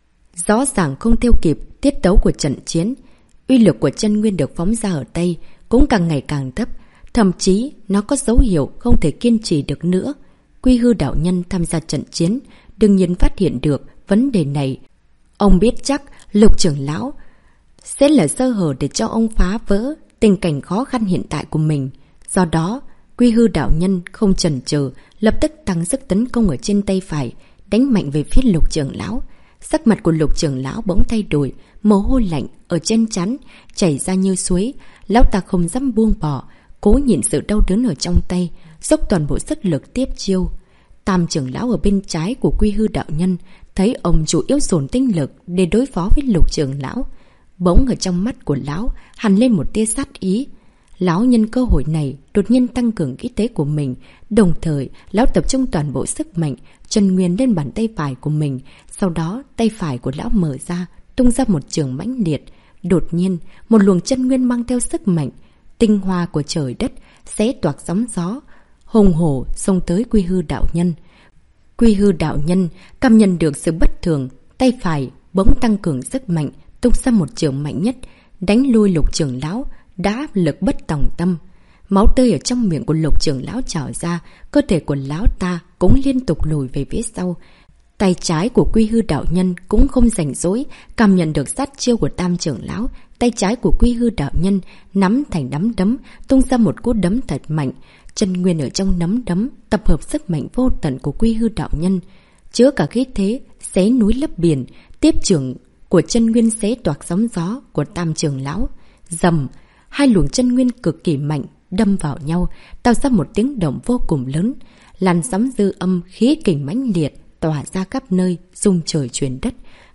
rõ ràng không theo kịp tiết tấu của trận chiến. Uy lực của chân nguyên được phóng ra ở tay cũng càng ngày càng thấp, thậm chí nó có dấu hiệu không thể kiên trì được nữa. Quy Hư đạo nhân tham gia trận chiến đương nhiên phát hiện được vấn đề này. Ông biết chắc Lục trưởng lão sẽ là sơ hở để cho ông phá vỡ tình cảnh khó khăn hiện tại của mình. Do đó, Quy Hư đạo nhân không chần chừ, lập tức tăng sức tấn công ở trên tay phải, đánh mạnh về phía Lục trưởng lão. Sắc mặt của Lục trưởng lão bỗng thay đổi, mồ hôi lạnh ở trên trán chảy ra như suối. Lão ta không dám buông bỏ, cố nhịn sự đau đớn ở trong tay, dốc toàn bộ sức lực tiếp chiêu. Tam trưởng lão ở bên trái của Quy Hư đạo nhân thấy ông chủ yếu dồn tinh lực để đối phó với Lục trưởng lão, bỗng ở trong mắt của lão hằn lên một tia sát ý. Lão nhân cơ hội này đột nhiên tăng cường khí thế của mình, đồng thời lão tập trung toàn bộ sức mạnh chân nguyên lên bàn tay phải của mình. Sau đó tay phải của lão mở ra, tung ra một trường mãnh liệt. Đột nhiên một luồng chân nguyên mang theo sức mạnh tinh hoa của trời đất xé toạc sóng gió, hùng hổ xông tới Quy Hư đạo nhân. Quy Hư đạo nhân cảm nhận được sự bất thường, tay phải bỗng tăng cường sức mạnh, tung ra một trường mạnh nhất, đánh lui Lục trưởng lão đã áp lực bất tòng tâm. Máu tươi ở trong miệng của Lục trưởng lão trào ra, cơ thể của lão ta cũng liên tục lùi về phía sau. Tay trái của Quy Hư đạo nhân cũng không rảnh rỗi, cảm nhận được sát chiêu của Tam trưởng lão. Tay trái của Quy Hư đạo nhân nắm thành nắm đấm, tung ra một cú đấm thật mạnh. Chân nguyên ở trong nắm đấm tập hợp sức mạnh vô tận của Quy Hư đạo nhân, chứa cả khí thế xé núi lấp biển. Tiếp trưởng của chân nguyên xé toạc sóng gió của Tam trưởng lão. Rầm, hai luồng chân nguyên cực kỳ mạnh đâm vào nhau, tạo ra một tiếng động vô cùng lớn. Làn sóng dư âm khí kình mãnh liệt tỏa ra khắp nơi, rung trời chuyển đất.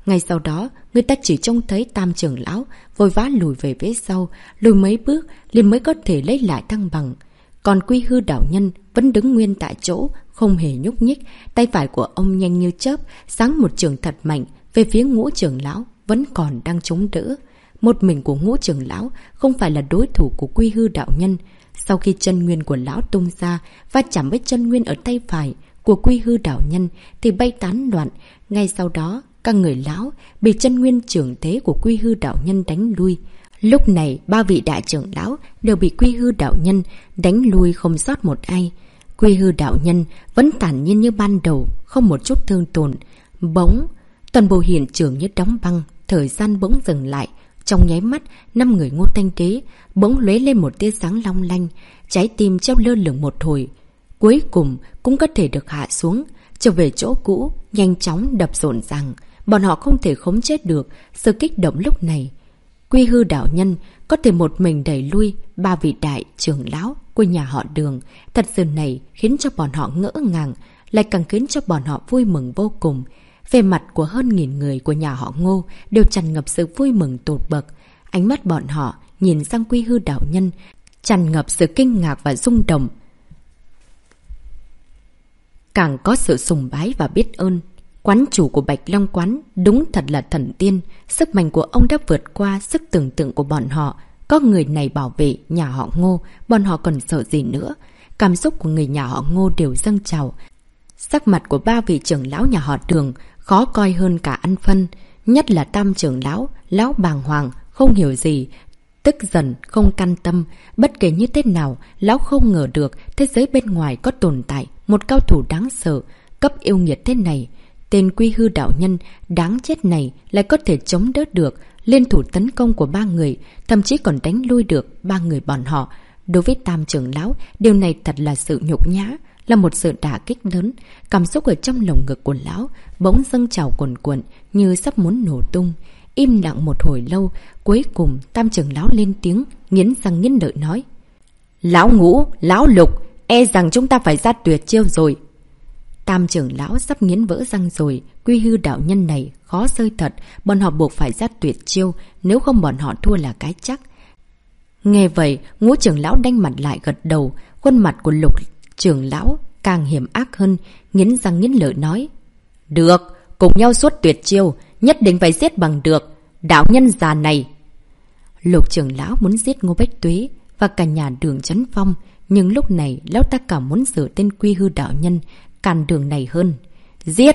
Ngay sau đó, người ta chỉ trông thấy Tam trưởng lão vội vã lùi về phía sau, lùi mấy bước liền mới có thể lấy lại thăng bằng. Còn Quy Hư đạo nhân vẫn đứng nguyên tại chỗ, không hề nhúc nhích, tay phải của ông nhanh như chớp, giáng một trường thật mạnh về phía Ngũ trưởng lão vẫn còn đang chống đỡ. Một mình của Ngũ trưởng lão không phải là đối thủ của Quy Hư đạo nhân. Sau khi chân nguyên của lão tung ra và chạm với chân nguyên ở tay phải của Quy Hư đạo nhân thì bay tán loạn. Ngay sau đó, các người lão bị chân nguyên trưởng thế của Quy Hư đạo nhân đánh lui. Lúc này, ba vị đại trưởng lão đều bị Quy Hư đạo nhân đánh lui không sót một ai. Quy Hư đạo nhân vẫn thản nhiên như ban đầu, không một chút thương tổn. Bỗng, toàn bộ hiện trường như đóng băng, thời gian bỗng dừng lại. Trong nháy mắt, năm người Ngô Thanh Đế bỗng lóe lên một tia sáng long lanh, trái tim treo lơ lửng một hồi. Cuối cùng cũng có thể được hạ xuống, trở về chỗ cũ, nhanh chóng đập rộn ràng. Bọn họ không thể khống chế được sự kích động lúc này. Quy Hư đạo nhân có thể một mình đẩy lui ba vị đại trưởng lão của nhà họ Đường. Thật sự này khiến cho bọn họ ngỡ ngàng, lại càng khiến cho bọn họ vui mừng vô cùng. Về mặt của hơn nghìn người của nhà họ Ngô đều tràn ngập sự vui mừng tột bậc. Ánh mắt bọn họ nhìn sang Quy Hư đạo nhân tràn ngập sự kinh ngạc và rung động. Càng có sự sùng bái và biết ơn. Quán chủ của Bạch Long Quán đúng thật là thần tiên. Sức mạnh của ông đã vượt qua sức tưởng tượng của bọn họ. Có người này bảo vệ nhà họ Ngô, bọn họ còn sợ gì nữa. Cảm xúc của người nhà họ Ngô đều dâng trào. Sắc mặt của ba vị trưởng lão nhà họ Đường khó coi hơn cả ăn phân. Nhất là Tam trưởng lão, lão bàng hoàng, không hiểu gì, tức giận, không can tâm. Bất kể như thế nào, lão không ngờ được thế giới bên ngoài có tồn tại một cao thủ đáng sợ, cấp yêu nghiệt thế này. Tên Quy Hư đạo nhân đáng chết này lại có thể chống đỡ được liên thủ tấn công của ba người, thậm chí còn đánh lui được ba người bọn họ. Đối với Tam trưởng lão, điều này thật là sự nhục nhã, là một sự đả kích lớn. Cảm xúc ở trong lồng ngực của lão bỗng dâng trào cuồn cuộn như sắp muốn nổ tung. Im lặng một hồi lâu, cuối cùng Tam trưởng lão lên tiếng, nghiến răng nghiến lợi nói: Lão Ngũ, lão Lục, e rằng chúng ta phải ra tuyệt chiêu rồi. Tam trưởng lão sắp nghiến vỡ răng rồi. Quy Hư đạo nhân này khó rơi thật, bọn họ buộc phải ra tuyệt chiêu, nếu không bọn họ thua là cái chắc. Nghe vậy, Ngũ trưởng lão đanh mặt lại gật đầu. Khuôn mặt của Lục trưởng lão càng hiểm ác hơn, nghiến răng nghiến lợi nói: Được, cùng nhau suốt tuyệt chiêu, nhất định phải giết bằng được đạo nhân già này. Lục trưởng lão muốn giết Ngô Bách Tuế và cả nhà Đường Chấn Phong, nhưng lúc này lão ta cảm muốn giữ tên Quy Hư đạo nhân càn đường này hơn. Giết!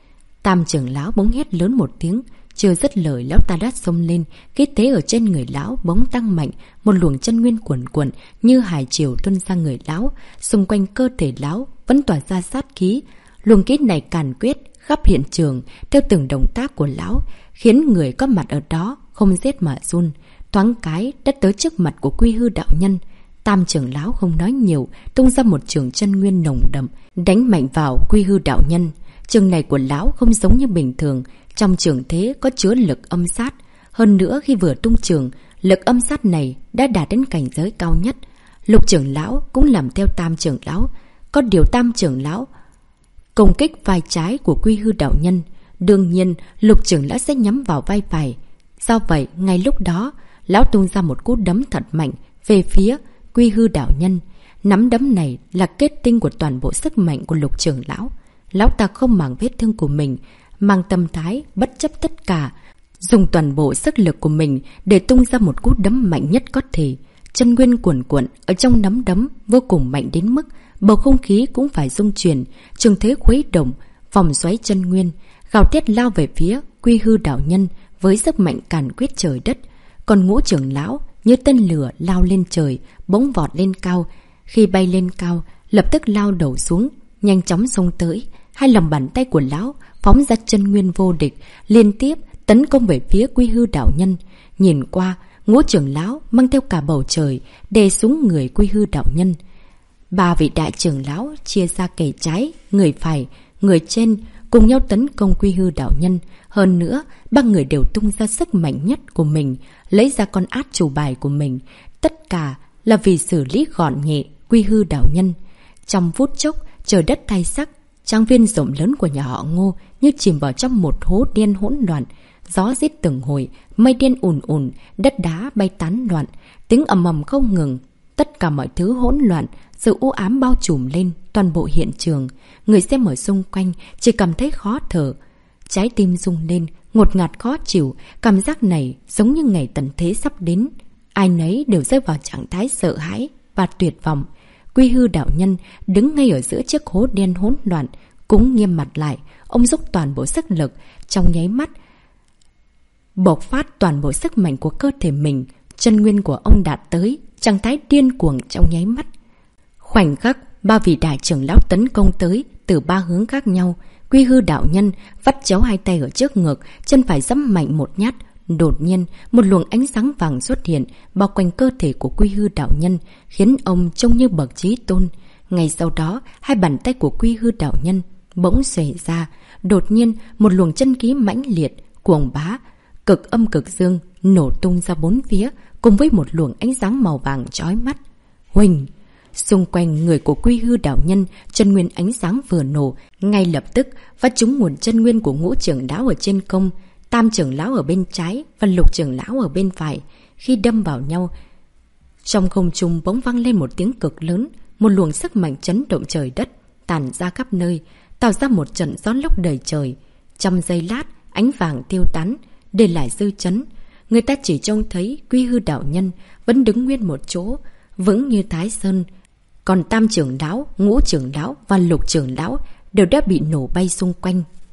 Tam trưởng lão bỗng hét lớn một tiếng, chưa dứt lời lão ta đã xông lên. Khí thế ở trên người lão bỗng tăng mạnh, một luồng chân nguyên cuồn cuộn như hải triều tuôn ra người lão. Xung quanh cơ thể lão vẫn tỏa ra sát khí. Luồng khí này càn quyết khắp hiện trường theo từng động tác của lão, khiến người có mặt ở đó không rét mà run. Thoáng cái đã tới trước mặt của Quy Hư đạo nhân. Tam trưởng lão không nói nhiều, tung ra một trường chân nguyên nồng đậm, đánh mạnh vào Quy Hư đạo nhân. Trường này của lão không giống như bình thường, trong trường thế có chứa lực âm sát. Hơn nữa khi vừa tung trường, lực âm sát này đã đạt đến cảnh giới cao nhất. Lục trưởng lão cũng làm theo Tam trưởng lão. Có điều Tam trưởng lão công kích vai trái của Quy Hư đạo nhân, đương nhiên Lục trưởng lão sẽ nhắm vào vai phải. Do vậy, ngay lúc đó, lão tung ra một cú đấm thật mạnh về phía Quy Hư đạo nhân. Nắm đấm này là kết tinh của toàn bộ sức mạnh của Lục trưởng lão. Lão ta không màng vết thương của mình, mang tâm thái bất chấp tất cả, dùng toàn bộ sức lực của mình để tung ra một cú đấm mạnh nhất có thể. Chân nguyên cuồn cuộn ở trong nắm đấm vô cùng mạnh đến mức bầu không khí cũng phải rung chuyển, trường thế khuấy động, vòng xoáy chân nguyên, gào thét lao về phía Quy Hư đạo nhân với sức mạnh càn quét trời đất. Còn Ngũ trưởng lão như tên lửa lao lên trời, bỗng vọt lên cao. Khi bay lên cao, lập tức lao đầu xuống, nhanh chóng xông tới. Hai lòng bàn tay của lão phóng ra chân nguyên vô địch, liên tiếp tấn công về phía Quy Hư đạo nhân. Nhìn qua, Ngũ trưởng lão mang theo cả bầu trời đè xuống người Quy Hư đạo nhân. Ba vị đại trưởng lão chia ra kẻ trái, người phải, người trên cùng nhau tấn công Quy Hư đạo nhân. Hơn nữa, ba người đều tung ra sức mạnh nhất của mình, lấy ra con át chủ bài của mình. Tất cả là vì xử lý gọn nhẹ Quy Hư đạo nhân. Trong phút chốc, trời đất thay sắc, trang viên rộng lớn của nhà họ Ngô như chìm vào trong một hố đen hỗn loạn. Gió rít từng hồi, mây đen ùn ùn, đất đá bay tán loạn, tiếng ầm ầm không ngừng. Tất cả mọi thứ hỗn loạn, sự u ám bao trùm lên toàn bộ hiện trường. Người xem ở xung quanh chỉ cảm thấy khó thở. Trái tim rung lên, ngột ngạt khó chịu. Cảm giác này giống như ngày tận thế sắp đến. Ai nấy đều rơi vào trạng thái sợ hãi và tuyệt vọng. Quy Hư đạo nhân đứng ngay ở giữa chiếc hố đen hỗn loạn, cũng nghiêm mặt lại. Ông dốc toàn bộ sức lực, trong nháy mắt bộc phát toàn bộ sức mạnh của cơ thể mình. Chân nguyên của ông đạt tới trạng thái điên cuồng trong nháy mắt. Khoảnh khắc, ba vị đại trưởng lão tấn công tới từ ba hướng khác nhau. Quy Hư đạo nhân vắt chéo hai tay ở trước ngực, chân phải giẫm mạnh một nhát. Đột nhiên, một luồng ánh sáng vàng xuất hiện bao quanh cơ thể của Quy Hư đạo nhân, khiến ông trông như bậc chí tôn. Ngay sau đó, hai bàn tay của Quy Hư đạo nhân bỗng xòe ra. Đột nhiên, một luồng chân khí mãnh liệt, cuồng bá, cực âm cực dương nổ tung ra bốn phía, cùng với một luồng ánh sáng màu vàng chói mắt. Huỳnh! Xung quanh người của Quy Hư đạo nhân, chân nguyên ánh sáng vừa nổ, ngay lập tức vắt trúng nguồn chân nguyên của ngũ trưởng lão ở trên công, tam trưởng lão ở bên trái và lục trưởng lão ở bên phải. Khi đâm vào nhau, trong không trung bỗng vang lên một tiếng cực lớn, một luồng sức mạnh chấn động trời đất, tàn ra khắp nơi, tạo ra một trận gió lốc đầy trời. Trong giây lát, ánh vàng tiêu tán, để lại dư chấn. Người ta chỉ trông thấy Quy Hư đạo nhân vẫn đứng nguyên một chỗ, vững như Thái Sơn. Còn tam trưởng lão, ngũ trưởng lão và lục trưởng lão đều đã bị nổ bay xung quanh.